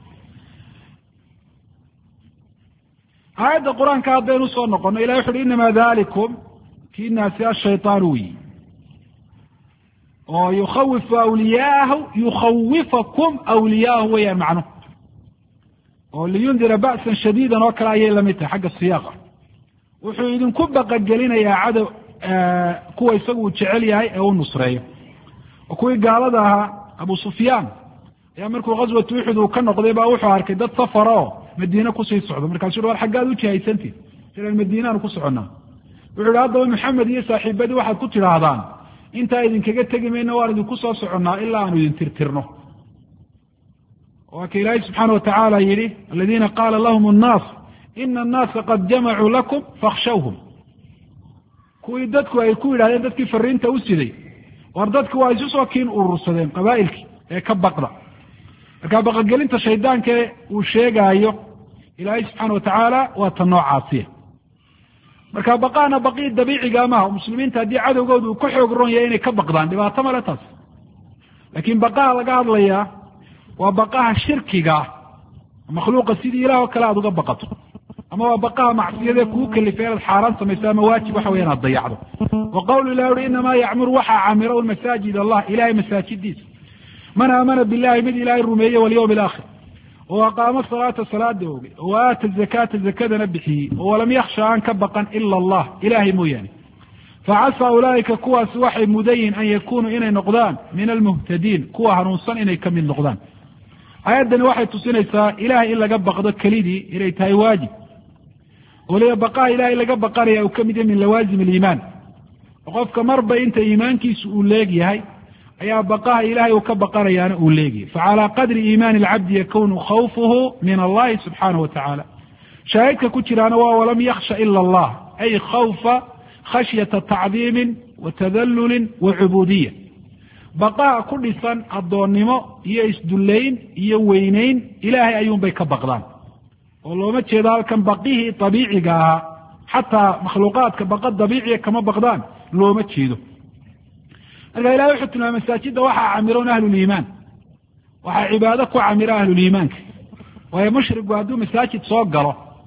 aayadda qur-aanka haddaynu usoo noqono ilahi wuxu uhi inama dalikum kiinaasi ashayطaan weyi oo yukhawifu awliyaahu yukhawifakum awliyaahu weeyaan macnuhu oo liyundira ba'san shadiidan oo kale ayay lamid tahay xagga siyaaqa wuxuu idinku baqagelinayaa cadow kuwa isagu uu jecel yahay ee u nusreeyo oo kuwii gaalada ahaa abu sufyaan ayaa markuu ghaswatu uxud uu ka noqday baa wuxuu arkay dad safara oo madiine kusii socdo markaasuu war xaggaad u jihaysantiin silaan madiinaanu ku soconnaa wuxu ihi haddaba maxamed iyo saaxiibadii waxaad ku tidhaahdaan intaa idinkaga tegi mayno waan idinku soo soconnaa ilaa aanu idin tirtirno waa ka ilaahay subxaana watacaala yidhi aladiina qaala lahum annaas ina annaasa qad jamacuu lakum fakhshawhum kuwii dadku ay ku yidhahdeen dadkii fariinta u siday war dadku waa isu soo kiin urursadeen qabaa'ilkii ee ka baqda marka baqagelinta shaydaanke uu sheegaayo ilaahay subxaana watacaala waa ta noocaasiya marka baqaana baqii dabiiciga maaha muslimiinta haddii cadowgooda uu ka xoog ron yahay inay ka baqdaan dhibaato male taas laakiin baqaha laga hadlayaa waa baqaha shirkiga makhluuqa sidii ilaah oo kale aada uga baqato ama waa baqaha macsiyadee kuu kalifay inaad xaaraan samayso ama waajib waxa weya inaad dayacdo wa qawlu ilah uhi inamaa yacmuru waxaa camiro masaajid allah ilahay masaajidiisa man aamana billahi mid ilaahay rumeeye walyawmi alaakhir oo aqaamo salaata salaada oogay oo aata zakaata zakadana bixiyey oo walam yaksha aan ka baqan ila allah ilahay mooyaane facasaa ulaa'ika kuwaasi waxay mudan yihin an yakunuu inay noqdaan min almuhtadiin kuwa hanuunsan inay ka mid noqdaan aayaddani waxay tusinaysaa ilahay in laga baqdo kelidii inay tahay waajib waliba baqaha ilahay laga baqanaya uu ka mid yahay min lawaazim aliimaan oo qofka marba inta iimaankiisu uu leeg yahay ayaa baqaha ilahay uu ka baqanayaana uu leegyahy facalaa qadri iimaani alcabdi yakunu khawfuhu min allahi subxaanahu watacaala shaahidka ku jiraana waa walam yaksha ila allah ay khawfa khashyata tacdiimin wa tadallulin wa cubuudiya baqaha ku dhisan addoonnimo iyo isdullayn iyo weynayn ilaahay ayuunbay ka baqdaan oo looma jeedo halkan baqihii dabiiciga ahaa xataa makhluuqaadka baqa dabiiciya kama baqdaan looma jeedo marka ilahay wuxuu tilmaamay masaajidda waxaa camiroon ahluliimaan waxaa cibaado ku camira ahluliimaanka waayo mushrigu hadduu masaajid soo galo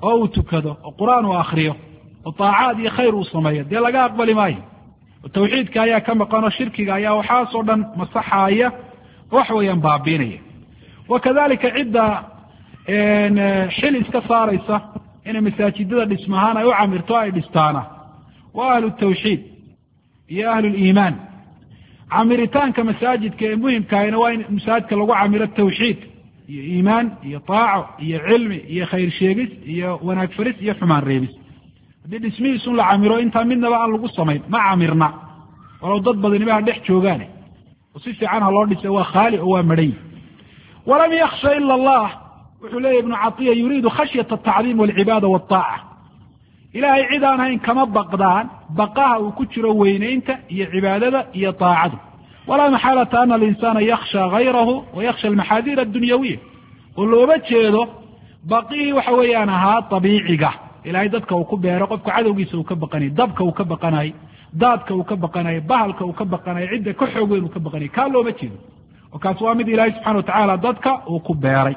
oo uu tukado oo qur'aan uu akhriyo oo taacaad iyo khayr uu sameeyo dee laga aqbali maayo oo tawxiidka ayaa ka maqan oo shirkiga ayaa waxaasoo dhan masaxaaya wax weeyaan baabiinaya wakadalika cidda xil iska saaraysa inay masaajidada dhismahaan ay u camirto ay dhistaana waa ahlu tawxiid iyo ahlu liimaan camiritaanka masaajidka ee muhimkaahina waa in masaajidka lagu camiro tawxiid iyo iimaan iyo taaco iyo cilmi iyo khayr sheegis iyo wanaag faris iyo xumaan reebis haddii dhismihiisun la camiro intaa midnaba aan lagu samayn ma camirna walow dad badaniba ha dhex joogaane oo si fiican ha loo dhisay waa khaali oo waa madhay walam yaksha ila allah wuxuu leeyahy ibnu catiya yuriidu khashyata atacdiim walcibaada waltaaca ilaahay cid aan hayn kama baqdaan baqaha uu ku jiro weynaynta iyo cibaadada iyo taacada walaa maxaalata ana alinsaana yaksha hayrahu wa yaksha almaxaadiir addunyawiya oo looba jeedo baqihii waxa weeyaan ahaa dabiiciga ilaahay dadka uu ku beero qofka cadowgiisa uu ka baqanay dabka uu ka baqanay daadka uu ka baqanay bahalka uu ka baqanay cidda ka xoog weyn uu ka baqanay kaa looma jeedo oo kaas waa mid ilaahay subxana watacaala dadka uu ku beeray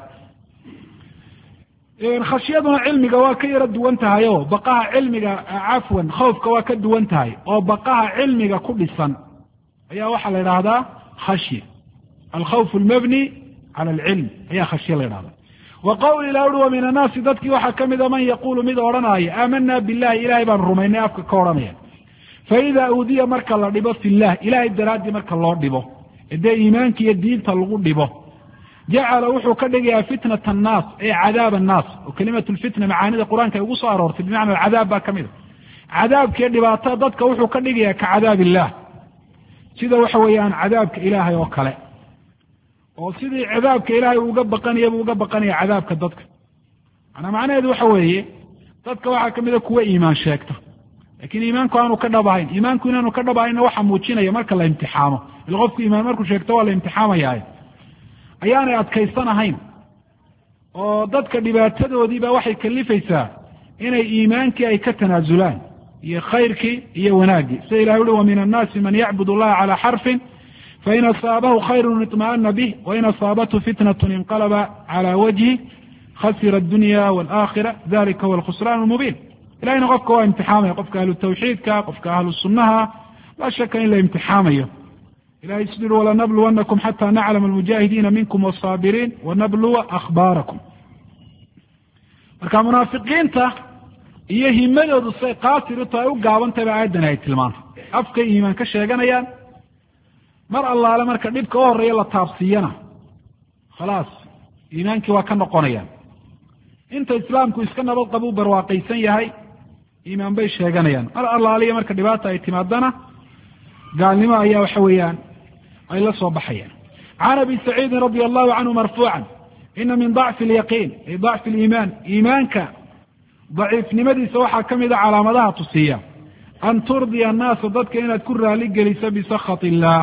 khashyaduna cilmiga waa ka yaro duwan tahay oo baqaha cilmiga cafwan khawfka waa ka duwan tahay oo baqaha cilmiga ku dhisan ayaa waxaa la idhaahdaa khashya alkhawf almabni cala alcilm ayaa khashya la idhahdaa wa qowl ilah uri wa min annaasi dadkii waxaa ka mida man yaquulu mid odhanaya aamanaa billahi ilahay baan rumaynay afka ka odhanaya faida uudiya marka la dhibo fillah ilahay daraaddii marka loo dhibo dee iimaanka iyo diinta lagu dhibo jacala wuxuu ka dhigayaa fitnata annaas ee cadaab annaas oo kelimatu lfitna macaanida qur-aanka ay ugu soo aroortay bimacna alcadaab baa ka mid a cadaabkiiyo dhibaatada dadka wuxuu ka dhigayaa ka cadaab illah sida waxa weeyaan cadaabka ilaahay oo kale oo sidii cadaabka ilaahay uga baqanaya buu uga baqanaya cadaabka dadka manaa macnaheedu waxa weeye dadka waxaa ka mida kuwa iimaan sheegta lakin iimaanku aanu ka dhabahayn iimaanku inaanu ka dhabahaynna waxa muujinaya marka la imtixaamo ila qofku iimaan markuu sheegto waa la imtixaamayaa ayaanay adkaysanahayn oo dadka dhibaatadoodiiba waxay kalifaysaa inay iimaankii ay ka tanaasulaan iyo khayrkii iyo wanaaggii sida ilahi ui wa min annaasi man yacbud allaha calaa xarfin fain asaabahu khayrun iطma'ana bih wain asaabathu fitnatun inqalaba calaa wajhi khasira addunya waalaakhira dalika huwa alkhusraan almubiin ilahayna qofka waa imtixaamaya qofka ahlu tawxiidka qofka ahlu sunnaha laa shaka in la imtixaamayo ilahay siduu ui walanabluwannakum xataa naclama almujaahidiina minkum wasaabiriin wanabluwa akhbaarakum marka munaafiqiinta iyo himadoodu say qaasir u tahay u gaabantahay ba aayaddan ay tilmaantay afkay iimaan ka sheeganayaan mar allaale marka dhibka u horreeya la taabsiiyana khalaas iimaankii waa ka noqonayaan inta islaamku iska nabad qabuu barwaaqaysan yahay iimaan bay sheeganayaan mar allaaliya marka dhibaata ay timaadana gaalnimo ayaa waxa weeyaan ay la soo baxayaan can abi saciidin radia allahu canhu marfuucan ina min dacfi alyaqiin ay dacfi aliimaan iimaanka daciifnimadiisa waxaa ka mida calaamadaha tusiya an turdiya annaasa dadka inaad ku raali geliso bisakhat illaah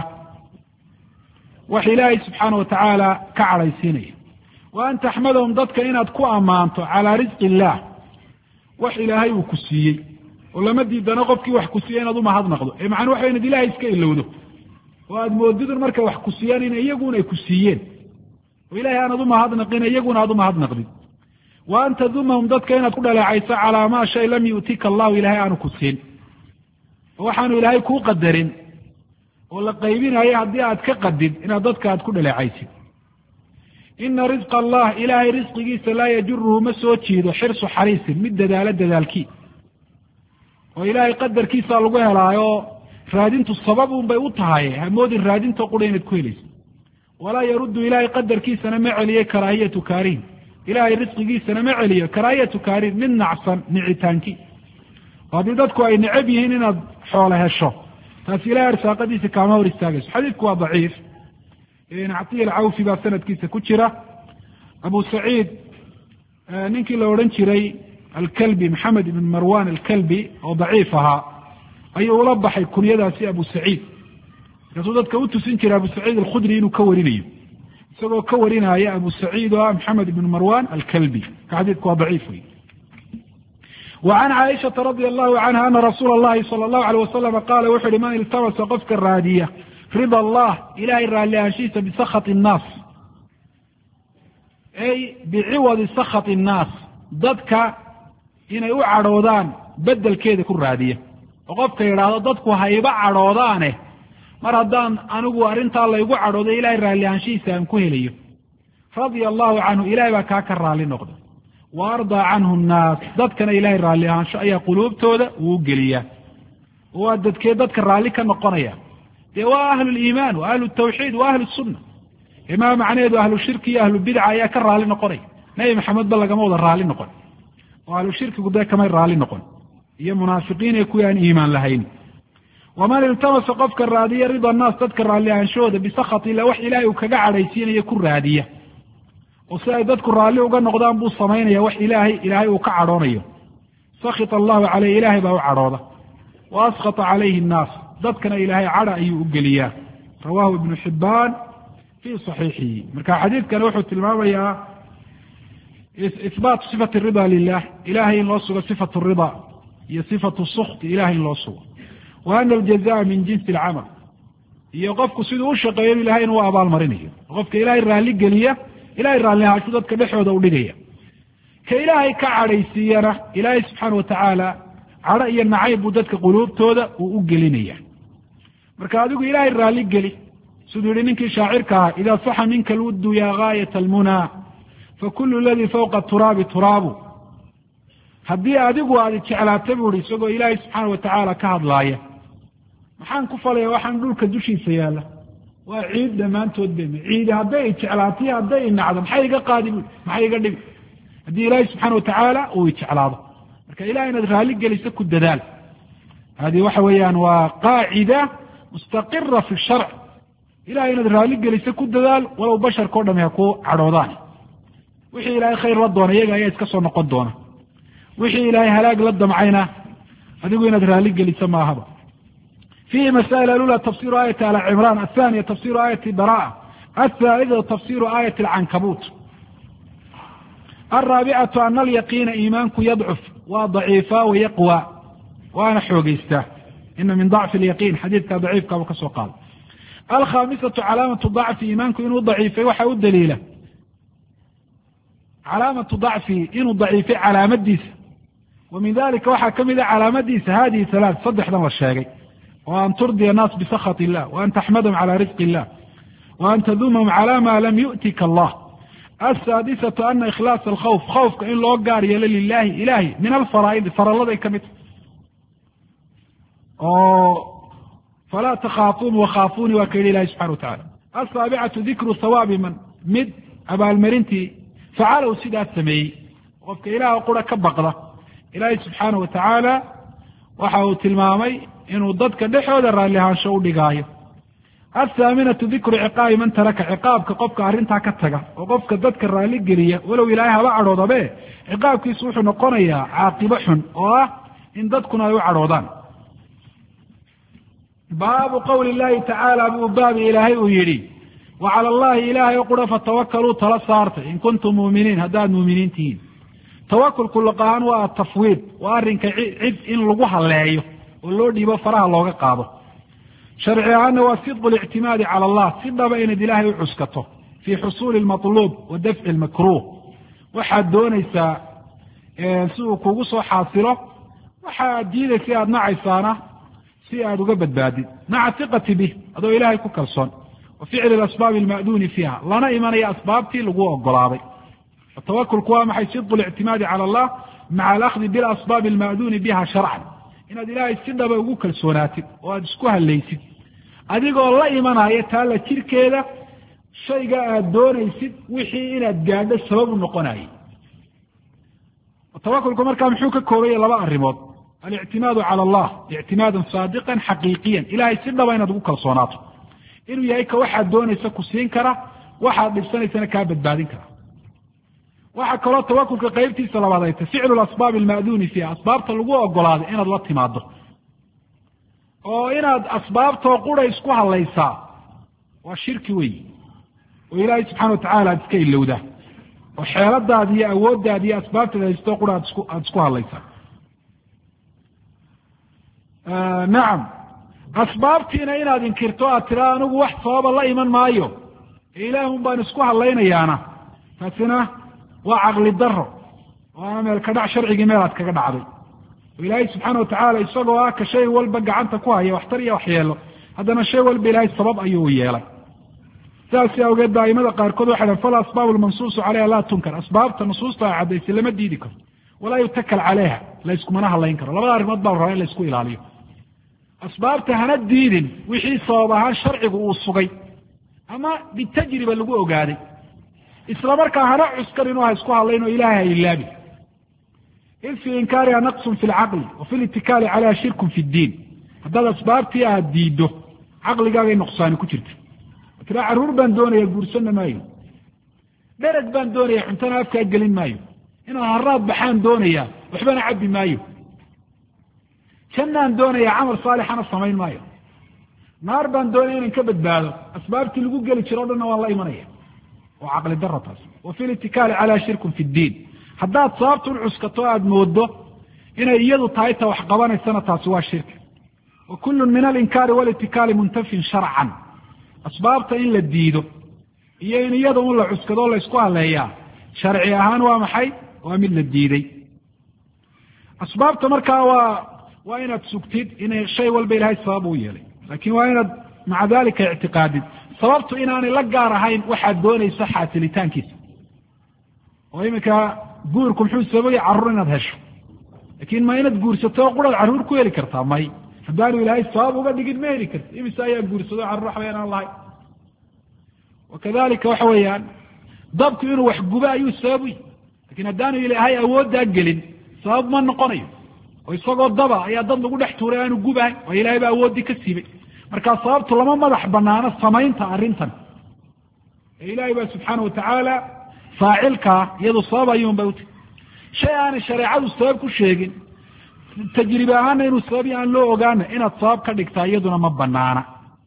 wax ilaahay subxaana watacaala ka cadhaysiinaya wa an taxmadahum dadka inaad ku ammaanto calaa risqi illaah wax ilaahay uu ku siiyey oo lama diidano qofkii wax ku siiya inaad umahadnaqdo ee macnuu waxa inaad ilahay iska ilowdo oo aad moodidun markay wax ku siiyaan in iyaguna ay ku siiyeen oo ilahay aanad umahadnaqin iyaguna aad umahadnaqdin wa an tadumahum dadka inaad ku dhaleecayso calaa maa shay lam yu'tika allahu ilahay aanu ku siin oo waxaanu ilaahay kuu qadarin oo la qaybinayo haddii aad ka qadid inaad dadka aad ku dhaleecaysid ina risqa allah ilaahay risqigiisa laa yajuruhu ma soo jiido xirsu xariisin mid dadaalo dadaalkii oo ilaahay qadarkiisaa lagu helaayo raadintu sabab un bay u tahay hamoodin raadinta qura inaad ku helayso walaa yaruddu ilaahay qadarkiisana ma celiyo karaahiyatu kaarihin ilaahay risqigiisana ma celiyo karaahiyatu kaarihin mid nacsan nicitaankii oo haddii dadku ay necab yihiin inaad xoolo hesho taasi ilahay arsaaqadiisa kaama hor istaagayso xadiidku waa daciif catiya alcawfi baa sanadkiisa ku jira abu saciid ninkii la odhan jiray alkalbi maxamed ibn marwan alkalbi oo daciif ahaa ayuu ula baxay kunyadaasi abu saciid markaasuu dadka u tusin jiray abu saciid alkhudri inuu ka warinayo isagoo ka warinaya abu saciid oo ah maxamed ibn marwan alkalbi ka xadiidku waa daciif wey wa can caaishata radia allahu canha ana rasuula allahi sala allahu alayh wasalama qaala wuxu uhi man iltamasa qofka raadiya rida allah ilahay raalli ahaanshihiisa bisakhat innaas ay biciwadi sakhat innaas dadka inay u cadhoodaan beddelkeeda ku raadiya oo qofka yidhaahdo dadku hayba cadhoodaane mar haddaan anigu arrintaa laygu cadhoodo ilaahay raalli ahaanshihiisa aan ku helayo radia allahu canhu ilahay baa kaa ka raalli noqda wa ardaa canhu nnaas dadkana ilaahay raalli ahaansho ayaa quluubtooda uu geliyaa oo waa dadkee dadka raalli ka noqonaya dee waa ahluliimaan wa ahlu tawxiid wa ahlu sunna imaa macnaheedu ahlu shirki iyo ahlu bidca ayaa ka raalli noqonaya nebi maxamed ba lagama wada raalli noqon oo ahlu shirkigu dee kamay raalli noqon iyo munaafiqiin ee kuwii aan iimaan lahayn waman iltamasa qofka raadiya rida annaas dadka raalli ahaanshahooda bisakhat illah wax ilaahay uu kaga cadhaysiinayo ku raadiya oo si ay dadku raalli uga noqdaan buu samaynaya wax ilaahay uu ka cadhoonayo sakita allahu caleyh ilaahay baa u cadhooda wa askhata calayhi annaas dadkana ilaahay cadha ayuu u geliyaa rawahu ibnu xibbaan fii saxiixihi marka xadiidkani wuxuu tilmaamayaa ihbaatu sifati rida lilah ilahay in loo sugo sifatu rida iyo sifatu sukti ilahay in loo sugo wa ana aljazaa min jinsi alcamal iyo qofku siduu u shaqeeyo ilahay inuu abaalmarinayo qofka ilaahay raalli geliya ilahay raalli ahaashu dadka dhexooda u dhigaya ka ilaahay ka cadhaysiiyana ilaahay subxaana watacaala cadho iyo nacayb buu dadka quluubtooda uu u gelinaya marka adigu ilaahay raalli geli siduu yihi ninkii shaacirka ahaa idaa saxa minka alwuddu yaa gaayata almunaa fakulu ladii fawqa turaabi turaabu haddii adigu aad jeclaata bu ihi isagoo ilaahay subxaana watacaala ka hadlaaya maxaan ku falaya waxaan dhulka dushiisa yaalla waa ciid dhammaantood bema ciidi hadday ijeclaatiyo hadday inacdo maxay iga qaadi bu maxay iga dhibi haddii ilaahay subxaana watacaala uu ijeclaado marka ilahay inaad raalli geliso ku dadaal hadi waxa weeyaan waa qaacida mustaqira fi sharc ilahay inaad raalli geliso ku dadaal walow basharka o dhami ha ku cadhoodaan wixii ilaahay khayr la doona iyaga ayaa iska soo noqon doona wixii ilaahay halaag la damcayna adigu inaad raalli geliso maahaba fihi masaa'il alula tafsiru aayati ala cimran athaniya tafsiru aayati baraa athalida tafsiru aayati alcankabut alraabicatu ana alyaqiina iimaanku yadcuf waa daciifa wayaqwa waana xoogeystaa ina min dacfi alyaqiin xadiidka daciifkaaba ka soo qaada alkhamisatu calaamatu dacfi iimaanku inuu daciifay waxa u daliila calaamatu dacfi inuu daciifay calaamadiisa wa min dalika waxaa ka mid a calaamadiisa hadihi halaath saddexdan la sheegay wa an turdiya annaas bisakhat illah wa an taxmadahum cala risqi illah wa an tadumahum cala ma lam yu'tika allah asaadisatu ana ikhlaasa alkhawf khawfka in loo gaar yeelo lilahi ilahi min alfaraa'id faralladay ka mid oo falaa takhaafuun wakhaafuuni waa ka yidhi ilahi subxana watacala alsaabicatu dikru hawaabi man mid abaalmarintii facalow sidaas sameeyey qofka ilaah qura ka baqda ilaahay subxaana watacaala waxa uu tilmaamay inuu dadka dhexooda raalli ahaansho u dhigaayo athaaminatu dikru ciqaabi man taraka ciqaabka qofka arrintaa ka taga oo qofka dadka raalli geliya walow ilaahay haba cadhoodabe ciqaabkiisu wuxuu noqonayaa caaqibo xun oo ah in dadkuna ay u cadhoodaan baabu qowli llahi tacaala buu baabi ilaahay uu yidhi wa cala allahi ilaahay o qura fatawakaluu tala saarta in kuntum muuminiin haddaad muuminiin tihiin tawakulku luqahaan waa atafwiid waa arrinka cid in lagu halleeyo oo loo dhiibo faraha looga qaado sharci ahaanna waa sidqu lictimaadi cala allah si dhaba inaad ilaahay u cuskato fii xusuuli lmatluub wa dafci lmakruuh waxaad doonaysaa si uu kugu soo xaasilo waxaad diidaysa aad nacaysaana si aad uga badbaadid maca hiqati bih adoo ilaahay ku kalsoon wa ficli asbaabi alma'duuni fiiha lana imanaya asbaabtii lagu ogolaaday tawakulku waa maxay sidqu lictimaadi cala allah maca alahdi bilasbaabi alma'duuni biha sharcan inaad ilaahay si dhaba ugu kalsoonaatid oo aada isku hallaysid adigoo la imanaya taalla jirkeeda shayga aad doonaysid wixii inaad gaadho sabab u noqonayay tawakulku markaa muxuu ka koobaya laba arrimood alictimaadu cala allah ictimaadan saadiqan xaqiiqiyan ilahay si dhaba inaad ugu kalsoonaato inuu yahay ka waxaad doonaysa ku siin kara waxaad dhibsanaysana kaa badbaadin kara waxaa kaloo tawakulka qaybtiisa labaad ay tahy ficlu asbaabi alma'duuni fiiha asbaabta lagu ogolaaday inaad la timaado oo inaad asbaabtoo qura isku hadlaysaa waa shirki weyi oo ilaahay subxana watacala aad iska ilowdaa oo xeeladaada iyo awooddaada iyo asbaabtaada haystoo qura aad isku hadlaysaa nacam asbaabtiina inaad inkirto aad tiraa anigu wax sababa la iman maayo ee ilaahun baan isku hadlaynayaana taasina waa caqli daro waana meel ka dhac sharcigii meelaad kaga dhacday oo ilaahay subxaana watacaala isagoo ah ka shay walba gacanta ku haya waxtar iyo waxyeelo haddana shay walba ilaahay sabab ayuu yeelay sidaasi awgeed ba aimada qaarkood waxay dhahen fal asbaab almansuusu caleyha laa tunkar asbaabta nusuusta ay caddaysay lama diidi karo walaa yutakal caleyha la iskumana hadlayn karo labada arrimood baa la rabaa in la isku ilaaliyo asbaabta hana diidin wixii sabab ahaan sharcigu uu sugay ama bitajriba lagu ogaaday isla markaa hana cuskan inuu ha isku hadlayn oo ilahay ha ilaabin in fii inkaariha naqsun fi lcaqli wa fi litikaali caleyha shirkun fi ddiin haddaad asbaabtii aad diiddo caqligaagay nuqsaani ku jirta tiraa carruur baan doonaya guursanna maayo dhereg baan doonaya cuntana afkaa gelin maayo inaan haraad baxaan doonayaa waxbana cabbi maayo jannaan doonaya camal saalixana samayn maayo naar baan doonaya inan ka badbaado asbaabtii lagu geli jiro o dhanna waan la imanaya oo caqli daro taas wa fi litikaali calaa shirkun fi ddiin haddaad sababtun cuskato aada moodo inay iyadu tahay ta wax qabanaysana taasi waa shirki wa kullun min alinkaari walitikaali muntafin sharcan asbaabta in la diido iyo in iyada un la cuskado o la isku haleeyaa sharci ahaan waa maxay waa mid la diiday asbaabta markaa waa inaad sugtid inay shay walba ilahay sabab u yeelay laakin waa inaad maca dalika ictiqaadid sababtu inaanay la gaar ahayn waxaad doonaysa xaasilitaankiisa oo iminka guurku muxuu sababaya carruur inaad hesho lakin ma inaad guursato quraad carruur ku heli kartaa may haddaanu ilaahay sabab uga dhigin ma heli karti imise ayaa guursado carruur waxba inaan lahayn wakadalika waxa weeyaan dabku inuu wax guba ayuu sabab u yahy lakin haddaanu ilaahay awooddaa gelin sabab ma noqonayo oo isagoo daba ayaa dad lagu dhex tuuray aanu gubahay oo ilahay baa awooddii ka siibay markaa sababtu lama madax banaano samaynta arrintan ee ilaahay baa subxaana watacaala faacilkaa iyadu sabab ayuun bay uti shay aanay shareecadu sabab ku sheegin tajribe ahaana inuu sababi aan loo ogaana inaad sabab ka dhigtaa iyaduna ma banaana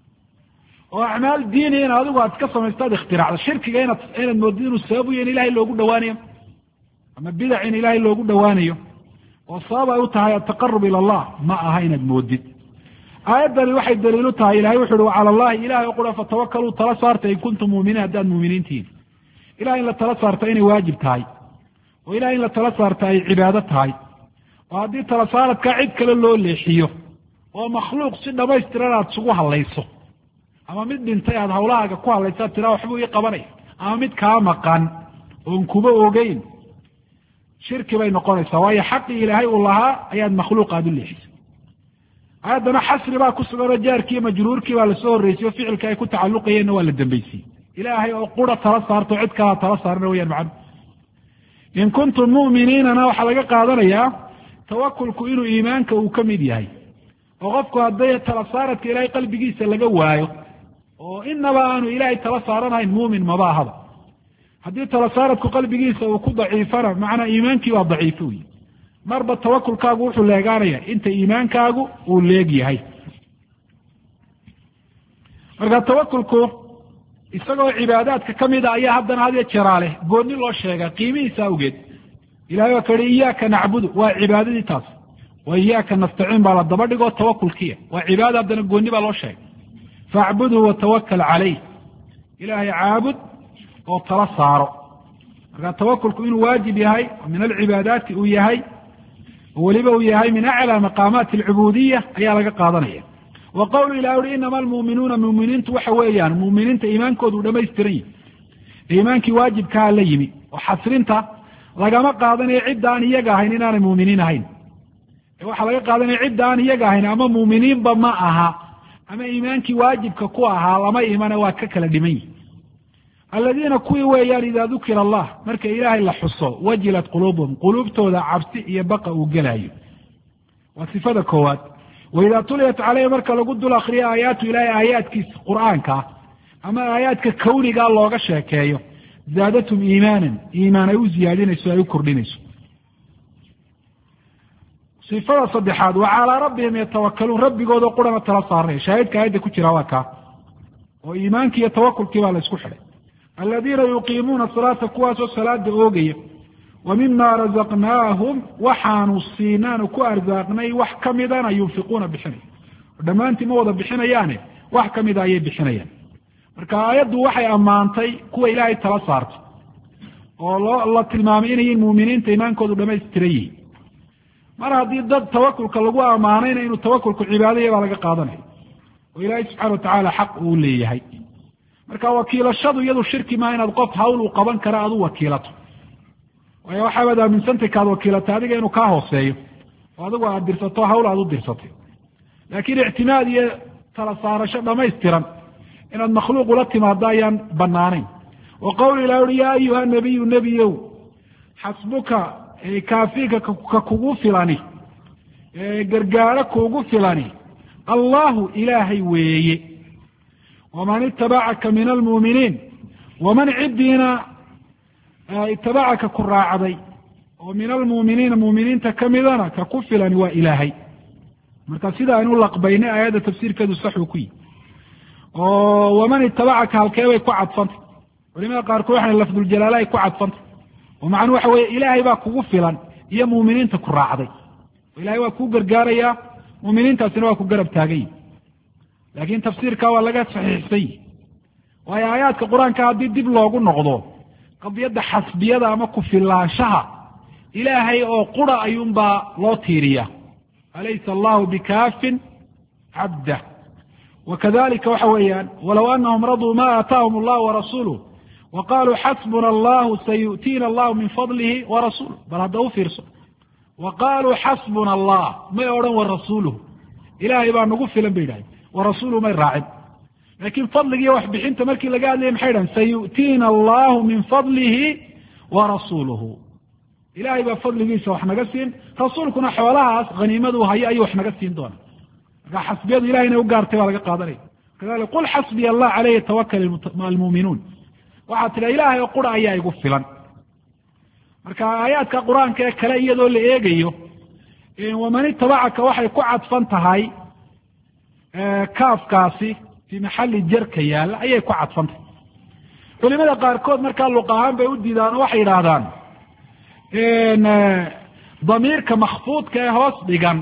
oo acmaal diiniya in adigu aad iska samaystaad ikhtiraacda shirkiga inaad moodid inuu sabab u yahy in ilahay loogu dhawaanayo ama bidac in ilaahay loogu dhawaanayo oo sabab ay u tahay ataqarub ila allah ma aha inaad moodid aayaddani waxay daliilu tahay ilahay wuxu uhi wacala allahi ilahay o qura fatawakaluu tala saarta in kuntum muuminiin haddaad muuminiin tihiin ilahay in la tala saarta inay waajib tahay oo ilahay in la tala saarta ay cibaado tahay oo haddii tala saaradkaa cid kale loo leexiyo oo makhluuq si dhamaystiran aad isugu hadlayso ama mid dhintay aad hawlahaaga ku hadlaysaad tiraa waxbuu ii qabanaya ama mid kaa maqan oon kuba ogeyn shirki bay noqonaysaa waayo xaqii ilaahay uu lahaa ayaad makhluuq aad u leexisay aayaddana xasri baa ku suganoo jaarkiiyo majruurkii baa lasoo horreysay oo ficilka ay ku tacalluqayeenna waa la dambeysiyey ilaahay oo qura tala saarto cid kalaa tala saarna wayaan macnu in kuntum mu'miniinana waxaa laga qaadanayaa tawakulku inuu iimaanka uu ka mid yahay oo qofku hadday tala saaradka ilaahay qalbigiisa laga waayo oo inaba aanu ilaahay tala saaranahayn muumin maba ahaba haddii tala saaradku qalbigiisa uu ku daciifana macnaa iimaankii waa daciifo wey marba tawakulkaagu wuxuu leegaanaya inta iimaankaagu uu leeg yahay marka tawakulku isagoo cibaadaadka ka mid a ayaa haddana had iyo jeraa leh goonni loo sheega qiimihiisa awgeed ilahay waa ka yihi iyaaka nacbudu waa cibaadadii taas wa iyaaka nastaciin baa la daba dhigoo tawakulkiya waa cibaada haddana goonni baa loo sheegay faacbudhu watawakal calayh ilaahay caabud oo tala saaro marka tawakulku inuu waajib yahay oo min alcibaadaati uu yahay oo weliba uu yahay min aclaa maqaamaati alcubuudiya ayaa laga qaadanaya wa qawlu ilahi uhi inama almu'minuuna mu'miniintu waxa weeyaan mu'miniinta iimaankoodu u dhamaystiran yihi iimaankii waajibkaa la yimi oo xasrinta lagama qaadanayo cidda aan iyaga ahayn inaanay mu'miniin ahayn waxaa laga qaadanaya cidda aan iyaga ahayn ama mu'miniinba ma aha ama iimaankii waajibka ku ahaa lama imana waa ka kala dhiman yihi aladiina kuwii weeyaan idaa dukira allah marka ilaahay la xuso wajilat quluubuhum quluubtooda cabsi iyo baqa uu gelaayo waa sifada koowaad waidaa tuliyat caleyhi marka lagu dul akriyo aayaatu ilaahay aayaadkiisa qur'aankaa ama aayaadka kawnigaa looga sheekeeyo zaadatum iimaanan iimaan ay u ziyaadinayso ay u kordhinayso sifada saddexaad wa calaa rabbihim yatawakaluun rabbigooda qurana tala saarnaya shaahidka aayadda ku jira waa kaa oo iimaankii iyo tawakulkii baa la isku xidhay aladiina yuqiimuuna salaata kuwaasoo salaada oogaya wa mima razaqnaahum waxaanu siinaanu ku arsaaqnay wax ka midana yunfiquuna bixinaya dhammaantii ma wada bixinayaane wax ka mida ayay bixinayaan marka aayaddu waxay ammaantay kuwa ilaahay tala saartay oo la tilmaamay inay muuminiinta iimaankoodu dhamaystiran yihiin mar haddii dad tawakulka lagu ammaanayna inuu tawakulku cibaadaya baa laga qaadanaya oo ilaahay subxana watacaala xaq uu leeyahay marka wakiilashadu iyadu shirki maa inaad qof hawl uu qaban kara aad u wakiilato waayo waxaabaad aaminsantay kaad wakiilatay adiga inuu kaa hooseeyo oo adigu aad dirsato hawl aad u dirsatay laakiin ictimaad iyo tala saarasho dhamaystiran inaad makhluuq ula timaado ayaan banaanayn wa qawli ilah ui yaa ayuha nabiyu nebiyow xasbuka kaafiika ka kugu filani gargaaro kuugu filani allahu ilaahay weeye waman itabacaka min almuuminiin waman ciddiina itabacaka ku raacday oo min almuuminiina muuminiinta kamidana ka ku filani waa ilaahay marka sida aynu laqbaynay aayadda tafsiirkeedu saxuu ku yihi oo waman itabacaka halkee bay ku cadfantay culimada qaarkood waxay lafduljalaala ay ku cadfantay oo macnuu waxa weeye ilaahay baa kugu filan iyo muuminiinta ku raacday ilahay waa kuu gargaarayaa muuminiintaasina waa ku garab taagan yihi laakiin tafsiirka waa laga saxiixsan yihi waayo aayaadka qur-aanka haddii dib loogu noqdo qadiyadda xasbiyada ama ku-filaanshaha ilaahay oo qura ayuunbaa loo tiiriya alaysa allahu bikaafin cabdah wakadalika waxa weeyaan walow anahum raduu ma aataahum allah warasuluh waqaluu xasbuna allahu sayu'tiina allahu min fadlihi warasuluh bal hadda u fiirso waqaaluu xasbuna allah may odhan warasuluhu ilaahay baa nagu filan bay yidhahdeen warasuluhu may raacin laakiin fadligiiyo waxbixinta markii laga hadlayay maxay dhahen sayu'tiina allahu min fadlihi warasuluhu ilahay baa fadligiisa wax naga siin rasuulkuna xoolahaas haniimadu hayo ayuu wax naga siin doona marka xasbiyadu ilahay inay u gaartay baa laga qaadanaya kadalik qul xasbiya allah caleyhi tawakal almu'minuun waxaa tidha ilaahay oo qura ayaa igu filan marka aayaadka qur-aanka ee kale iyadoo la eegayo waman itabacaka waxay ku cadfan tahay kaafkaasi fii maxalli jarka yaalla ayay ku cadfan tahay culimada qaarkood markaa luq ahaan bay u diidaan oo waxay yidhaahdaan damiirka makfuudka ee hoos dhigan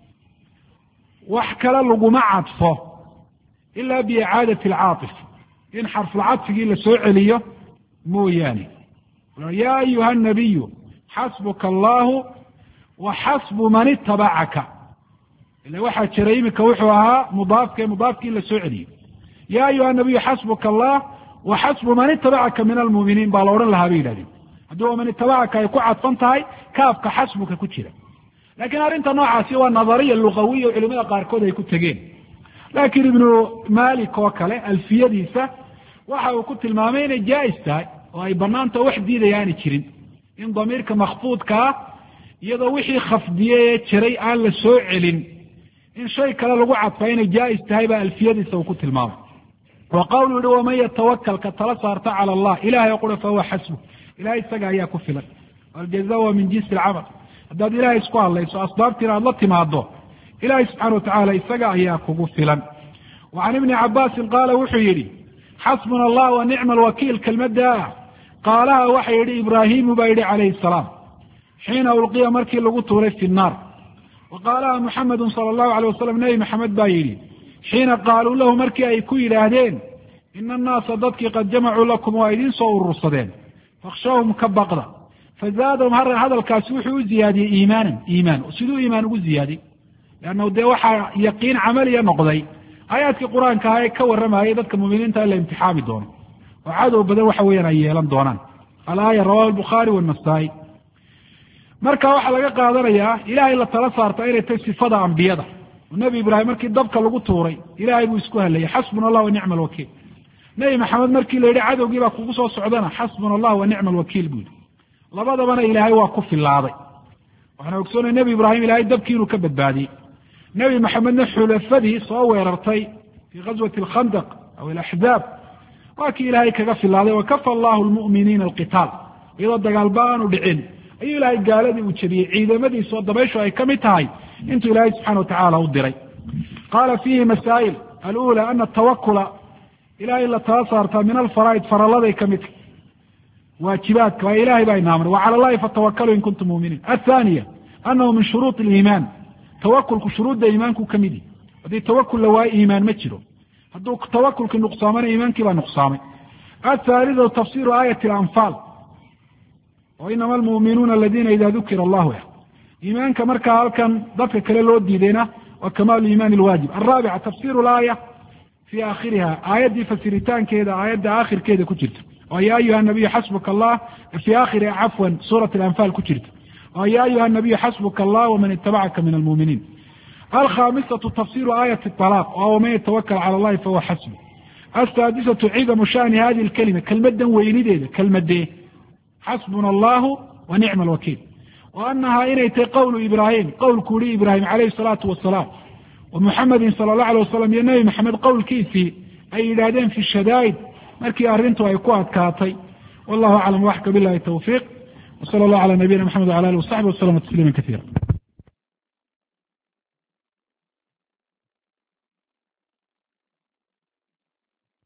wax kale laguma cadfo ila biicaadati alcaatif in xarfulcadfigii la soo celiyo mooyaane ya ayuha nabiyu xasbuka allahu wa xasbu man itabacaka ila waxaa jiray iminka wuxuu ahaa mudaafkii la soo celiyo ya ayuha nabiyu xasbuka allah wa xasbu man itabacaka min almuuminiin baa la odhan lahaa bay yidhahdeen haddii man itabacaka ay ku cadfan tahay kaafka xasbuka ku jira laakiin arrinta noocaasi waa nadariya lugawiya oo culimada qaarkood ay ku tegeen laakiin ibnu malik oo kale alfiyadiisa waxa uu ku tilmaamay inay jaa'is tahay oo ay banaanta wax diidaya aanay jirin in damiirka makfuudkaa iyadoo wixii khafdiyey ee jiray aan la soo celin in shay kale lagu cadfaa inay jaa'is tahay baa alfiyadiisa uu ku tilmaamay wa qawlu yihi waman yatawakal ka tala saarta cala allah ilahay oo qura fahuwa xasbu ilahay isaga ayaa ku filan aljaza wa min jinsi alcamal haddaad ilahay isku hadlayso asbaabtiina aad la timaado ilahay subxana watacaala isaga ayaa kugu filan wa can ibni cabaasin qaala wuxuu yidhi xasbuna allah wa nicma alwakiil kelmadda ah qaalaha waxa yidhi ibraahimu baa yidhi calayhi salaam xiina ulqiya markii lagu tuuray fi nnaar wa qaalaha muxamedun sala allahu alayh wasalam nebi maxamed baa yidhi xiina qaaluu lahu markii ay ku yidhaahdeen ina annaasa dadkii qad jamacuu lakum waa idiin soo urursadeen fakhshawhum ka baqda fazaadahum hadalkaasi wuxuu u ziyaadiyey iimaan siduu iimaan ugu ziyaadiyey leannahu dee waxaa yaqiin camaliya noqday aayaadkii qur-aanka aha ee ka warramayay dadka muuminiinta in la imtixaami doono oo cadow badan waxa weeyaan ay yeelan doonaan alaaya rawahu albukhaari waannasaa'i marka waxaa laga qaadanayaa ilahay la tala saarta inay tahay sifada ambiyada oo nebi ibraahim markii dabka lagu tuuray ilahay buu isku hadlayay xasbuna allah wa nicma alwakiil nebi maxamed markii la yidhi cadowgii baa kugu soo socdana xasbuna allah wa nicma alwakiil buu yidhi labadabana ilaahay waa ku filaaday waxaana ogsoonay nebi ibraahim ilaahay dabkii inuu ka badbaadiyey nebi maxamedna xulafadii soo weerartay fii ghaswati alkhandaq aw alaxzaab waa kii ilaahay kaga filaaday wakafa allahu lmu'miniina alqitaal iyadoo dagaalba aanu dhicin ayuu ilaahay gaaladii uu jebiyey ciidamadiisa oo dabayshu ay ka mid tahay intuu ilaahay subxana watacaala u diray qaala fiihi masaa'il alula ana atawakula ilahay la tala saartaa min alfaraa'id faralladay ka mid tahay waajibaadka waa ilahay baa ina amray wacala allahi fatawakkaluu in kuntum muuminiin athaniya anahu min shuruuط aliimaan tawakulku shuruudda iimaanku ka mid yahi haddii tawakul la waayo iimaan ma jiro hadduu tawakulkii nuqsaamana iimaankii baa nuqsaamay athaalithatu tafsiru aayati alanfaal oo inama almu'minuuna aladiina ida dukira allahu iimaanka markaa halkan dadka kale loo diidayna waa kamaalu iimaani alwaajib. alraabica tafsiru laaya fii aakhiriha, aayaddii fasiritaankeeda aayadda aakhirkeeda ku jirta oo ya ayuha nabiyu xasbuka allah fii aakhiri cafwan suurat alanfaal ku jirta oo ya ayuha nabiyu xasbuka allah waman itabacaka min almu'miniin. alkhaamisatu tafsiru aayati alaaq oo waman yatawakal cala allahi fahuwa xasbu. asaadisatu cidamu shani hadihi alkalima, kelmadan weynideeda kelmadee xasbuna allahu wa nicma alwakiil, wa anahaa inay tahay qowlu ibraahim, qowlku yihi ibraahim calayhi salaatu wasalaam, wa muxamedin sala allahu alay wasalam iyo nebi maxamed qowlkiisii ay yidhaahdeen fi shadaa'id markii arrintu ay ku adkaatay. wallahu aclam waxka bilahi tawfiiq, wa sala allahu cala nabiyina maxamed wala alihi wasaxbi waslama tasliima kasiira.